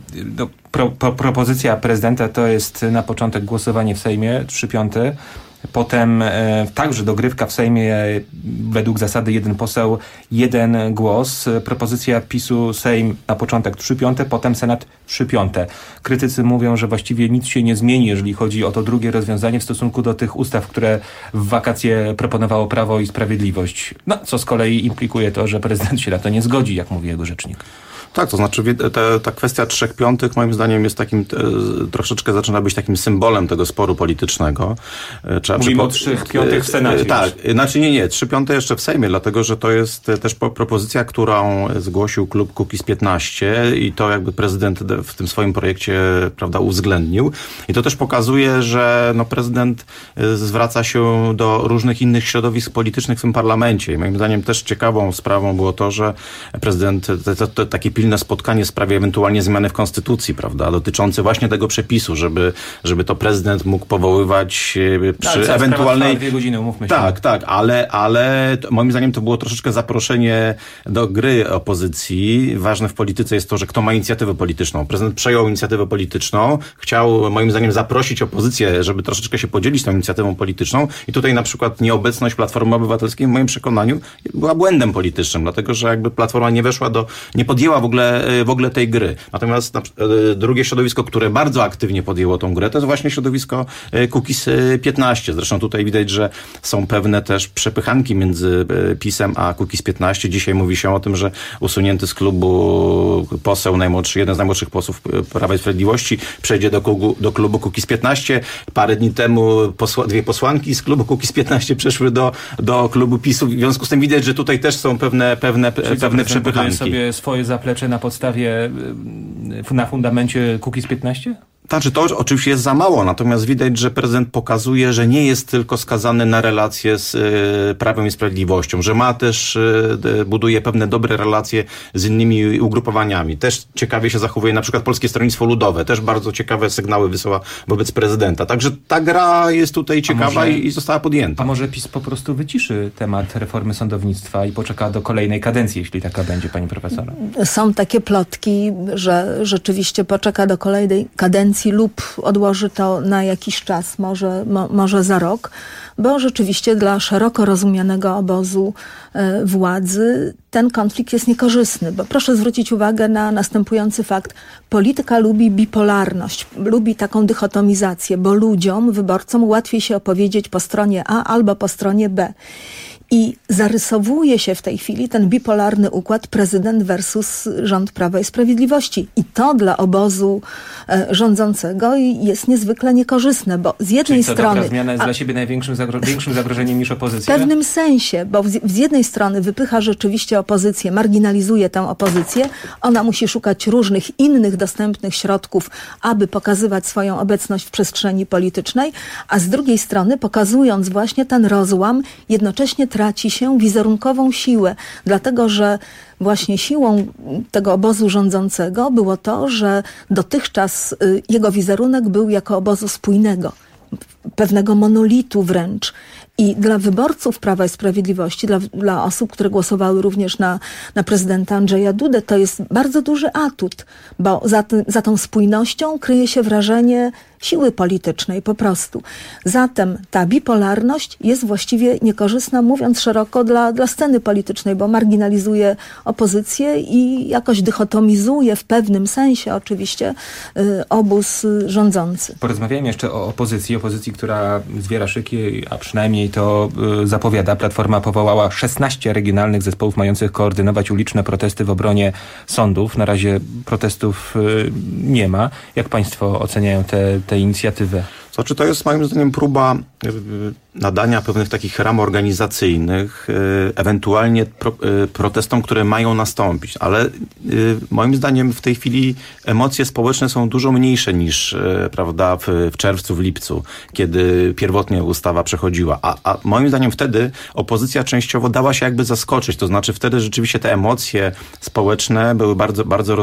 [SPEAKER 8] Propozycja prezydenta to jest na początek głosowanie w Sejmie 3/5. Potem także dogrywka w Sejmie według zasady 1 poseł, 1 głos. Propozycja PiS-u Sejm na początek 3/5, potem Senat 3/5. Krytycy mówią, że właściwie nic się nie zmieni, jeżeli chodzi o to drugie rozwiązanie w stosunku do tych ustaw, które w wakacje proponowało Prawo i Sprawiedliwość. No, co z kolei implikuje to, że prezydent się na to nie zgodzi, jak mówi jego rzecznik.
[SPEAKER 11] Tak, to znaczy ta kwestia 3/5 moim zdaniem jest takim, troszeczkę zaczyna być takim symbolem tego sporu politycznego.
[SPEAKER 8] Mówimy o 3/5 w Senacie.
[SPEAKER 11] Tak, znaczy nie, 3/5 jeszcze w Sejmie, dlatego że to jest też propozycja, którą zgłosił klub Kukiz15 i to jakby prezydent w tym swoim projekcie, prawda, uwzględnił. I to też pokazuje, że no, prezydent zwraca się do różnych innych środowisk politycznych w tym parlamencie. I moim zdaniem też ciekawą sprawą było to, że prezydent taki pilny spotkanie w sprawie ewentualnie zmiany w konstytucji, prawda, dotyczące właśnie tego przepisu, żeby to prezydent mógł powoływać przy ewentualnej...
[SPEAKER 8] 2 godziny, umówmy się.
[SPEAKER 11] Tak, ale moim zdaniem to było troszeczkę zaproszenie do gry opozycji. Ważne w polityce jest to, że kto ma inicjatywę polityczną. Prezydent przejął inicjatywę polityczną, chciał moim zdaniem zaprosić opozycję, żeby troszeczkę się podzielić tą inicjatywą polityczną i tutaj na przykład nieobecność Platformy Obywatelskiej w moim przekonaniu była błędem politycznym, dlatego że jakby Platforma nie podjęła w ogóle tej gry. Natomiast drugie środowisko, które bardzo aktywnie podjęło tą grę, to jest właśnie środowisko Kukiz15. Zresztą tutaj widać, że są pewne też przepychanki między PiS-em a Kukiz15. Dzisiaj mówi się o tym, że usunięty z klubu poseł jeden z najmłodszych posłów Prawa i Sprawiedliwości przejdzie do klubu Kukiz15. Parę dni temu 2 posłanki z klubu Kukiz15 przeszły do klubu PiS-u. W związku z tym widać, że tutaj też są pewne przepychanki.
[SPEAKER 8] Sobie swoje zaplecze na fundamencie Kukiz15?
[SPEAKER 11] Znaczy to oczywiście jest za mało, natomiast widać, że prezydent pokazuje, że nie jest tylko skazany na relacje z Prawem i Sprawiedliwością, że ma też, buduje pewne dobre relacje z innymi ugrupowaniami. Też ciekawie się zachowuje na przykład Polskie Stronnictwo Ludowe, też bardzo ciekawe sygnały wysyła wobec prezydenta. Także ta gra jest tutaj ciekawa i została podjęta.
[SPEAKER 8] A może PiS po prostu wyciszy temat reformy sądownictwa i poczeka do kolejnej kadencji, jeśli taka będzie, pani profesor?
[SPEAKER 10] Są takie plotki, że rzeczywiście poczeka do kolejnej kadencji lub odłoży to na jakiś czas, może za rok, bo rzeczywiście dla szeroko rozumianego obozu władzy ten konflikt jest niekorzystny, bo proszę zwrócić uwagę na następujący fakt. Polityka lubi bipolarność, lubi taką dychotomizację, bo ludziom, wyborcom łatwiej się opowiedzieć po stronie A albo po stronie B. I zarysowuje się w tej chwili ten bipolarny układ prezydent versus rząd Prawa i Sprawiedliwości. I to dla obozu rządzącego jest niezwykle niekorzystne, bo z jednej strony...
[SPEAKER 8] Dobra zmiana jest dla siebie większym zagrożeniem niż opozycja?
[SPEAKER 10] W pewnym sensie, bo z jednej strony wypycha rzeczywiście opozycję, marginalizuje tę opozycję, ona musi szukać różnych innych dostępnych środków, aby pokazywać swoją obecność w przestrzeni politycznej, a z drugiej strony pokazując właśnie ten rozłam, jednocześnie traci się wizerunkową siłę, dlatego że właśnie siłą tego obozu rządzącego było to, że dotychczas jego wizerunek był jako obozu spójnego, pewnego monolitu wręcz. I dla wyborców Prawa i Sprawiedliwości, dla osób, które głosowały również na prezydenta Andrzeja Dudę, to jest bardzo duży atut, bo za tą spójnością kryje się wrażenie siły politycznej po prostu. Zatem ta bipolarność jest właściwie niekorzystna, mówiąc szeroko, dla sceny politycznej, bo marginalizuje opozycję i jakoś dychotomizuje w pewnym sensie oczywiście obóz rządzący.
[SPEAKER 8] Porozmawiajmy jeszcze o opozycji, która zwiera szyki, a przynajmniej to zapowiada. Platforma powołała 16 regionalnych zespołów mających koordynować uliczne protesty w obronie sądów. Na razie protestów nie ma. Jak państwo oceniają tę inicjatywę?
[SPEAKER 11] Znaczy, to jest moim zdaniem próba nadania pewnych takich ram organizacyjnych, ewentualnie protestom, które mają nastąpić. Ale moim zdaniem w tej chwili emocje społeczne są dużo mniejsze niż, prawda, w czerwcu, w lipcu, kiedy pierwotnie ustawa przechodziła. A moim zdaniem wtedy opozycja częściowo dała się jakby zaskoczyć. To znaczy wtedy rzeczywiście te emocje społeczne były bardzo, bardzo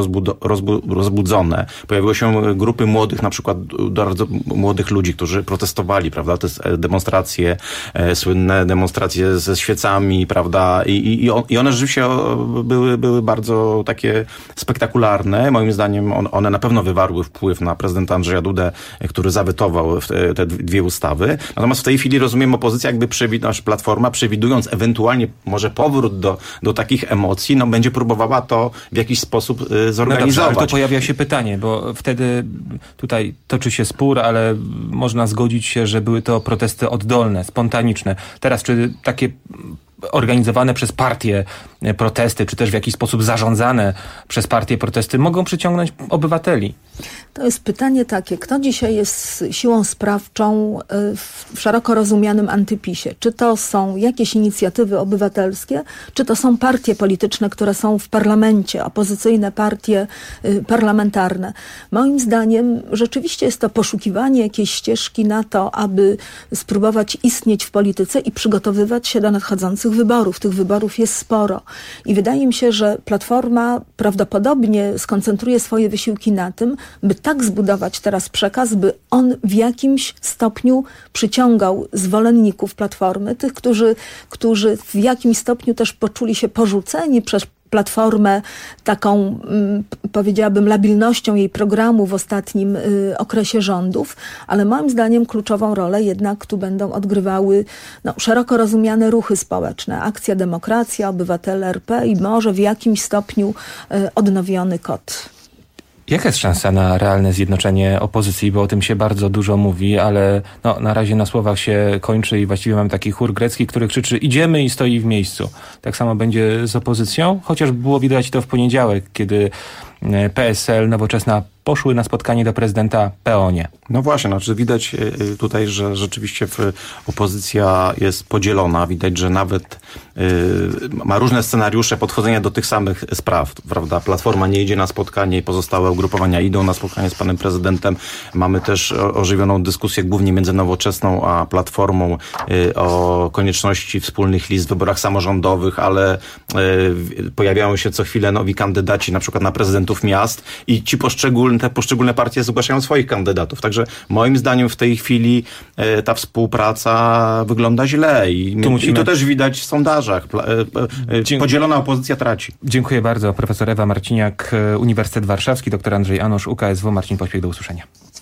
[SPEAKER 11] rozbudzone. Pojawiły się grupy młodych, na przykład bardzo młodych ludzi, którzy protestowali, prawda, te demonstracje, słynne demonstracje ze świecami, prawda, i one rzeczywiście były bardzo takie spektakularne. Moim zdaniem one na pewno wywarły wpływ na prezydenta Andrzeja Dudę, który zawetował te dwie ustawy. Natomiast w tej chwili rozumiem, opozycja jakby Platforma, przewidując ewentualnie może powrót do takich emocji, no będzie próbowała to w jakiś sposób zorganizować.
[SPEAKER 8] No dobrze, ale to pojawia się pytanie, bo wtedy tutaj toczy się spór, ale można zgodzić się, że były to protesty oddolne, spontaniczne. Teraz czy takie organizowane przez partie protesty, czy też w jakiś sposób zarządzane przez partie protesty mogą przyciągnąć obywateli?
[SPEAKER 10] To jest pytanie takie, kto dzisiaj jest siłą sprawczą w szeroko rozumianym antypisie? Czy to są jakieś inicjatywy obywatelskie, czy to są partie polityczne, które są w parlamencie, opozycyjne partie parlamentarne? Moim zdaniem rzeczywiście jest to poszukiwanie jakiejś ścieżki na to, aby spróbować istnieć w polityce i przygotowywać się do nadchodzących wyborów. Tych wyborów jest sporo. I wydaje mi się, że Platforma prawdopodobnie skoncentruje swoje wysiłki na tym, by tak zbudować teraz przekaz, by on w jakimś stopniu przyciągał zwolenników Platformy, tych, którzy w jakimś stopniu też poczuli się porzuceni przez Platformę taką, powiedziałabym, labilnością jej programu w ostatnim okresie rządów, ale moim zdaniem kluczową rolę jednak tu będą odgrywały szeroko rozumiane ruchy społeczne, Akcja Demokracja, Obywatele RP i może w jakimś stopniu odnowiony KOT.
[SPEAKER 8] Jaka jest szansa na realne zjednoczenie opozycji, bo o tym się bardzo dużo mówi, ale na razie na słowach się kończy i właściwie mamy taki chór grecki, który krzyczy idziemy i stoi w miejscu. Tak samo będzie z opozycją, chociaż było widać to w poniedziałek, kiedy PSL, Nowoczesna poszły na spotkanie do prezydenta PO-nie.
[SPEAKER 11] No właśnie, znaczy widać tutaj, że rzeczywiście opozycja jest podzielona. Widać, że nawet ma różne scenariusze podchodzenia do tych samych spraw, prawda? Platforma nie idzie na spotkanie i pozostałe ugrupowania idą na spotkanie z panem prezydentem. Mamy też ożywioną dyskusję głównie między Nowoczesną a Platformą o konieczności wspólnych list w wyborach samorządowych, ale pojawiają się co chwilę nowi kandydaci, na przykład na prezydentów miast i te poszczególne partie zgłaszają swoich kandydatów. Także moim zdaniem w tej chwili ta współpraca wygląda źle i to też widać w sondażach. Podzielona opozycja traci.
[SPEAKER 8] Dziękuję bardzo. Profesor Ewa Marciniak, Uniwersytet Warszawski, dr Andrzej Anosz, UKSW, Marcin Pośpiech, do usłyszenia.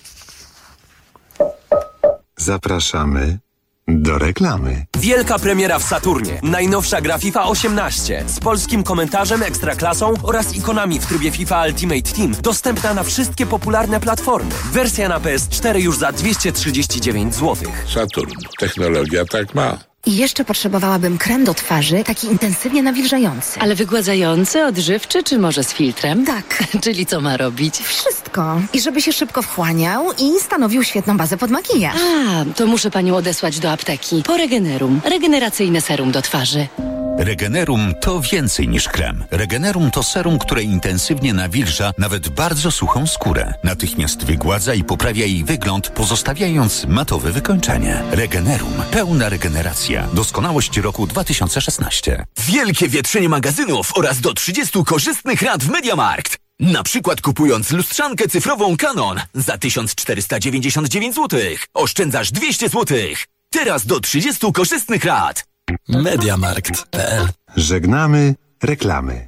[SPEAKER 20] Zapraszamy do reklamy.
[SPEAKER 22] Wielka premiera w Saturnie. Najnowsza gra FIFA 18 z polskim komentarzem, ekstraklasą oraz ikonami w trybie FIFA Ultimate Team. Dostępna na wszystkie popularne platformy. Wersja na PS4 już za 239 zł.
[SPEAKER 9] Saturn. Technologia tak ma.
[SPEAKER 12] I jeszcze potrzebowałabym krem do twarzy, taki intensywnie nawilżający.
[SPEAKER 14] Ale wygładzający, odżywczy, czy może z filtrem?
[SPEAKER 12] Tak.
[SPEAKER 14] Czyli co ma robić?
[SPEAKER 12] Wszystko. I żeby się szybko wchłaniał i stanowił świetną bazę pod makijaż.
[SPEAKER 14] To muszę panią odesłać do apteki. Po Regenerum. Regeneracyjne serum do twarzy.
[SPEAKER 15] Regenerum to więcej niż krem. Regenerum to serum, które intensywnie nawilża nawet bardzo suchą skórę. Natychmiast wygładza i poprawia jej wygląd, pozostawiając matowe wykończenie. Regenerum. Pełna regeneracja. Doskonałość roku 2016.
[SPEAKER 25] Wielkie wietrzenie magazynów oraz do 30 korzystnych rat w MediaMarkt. Na przykład kupując lustrzankę cyfrową Canon za 1499 zł. Oszczędzasz 200 zł. Teraz do 30 korzystnych rat.
[SPEAKER 20] Mediamarkt.pl. Żegnamy reklamy.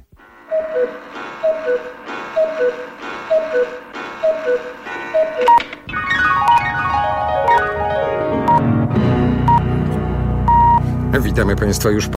[SPEAKER 1] Witamy Państwa już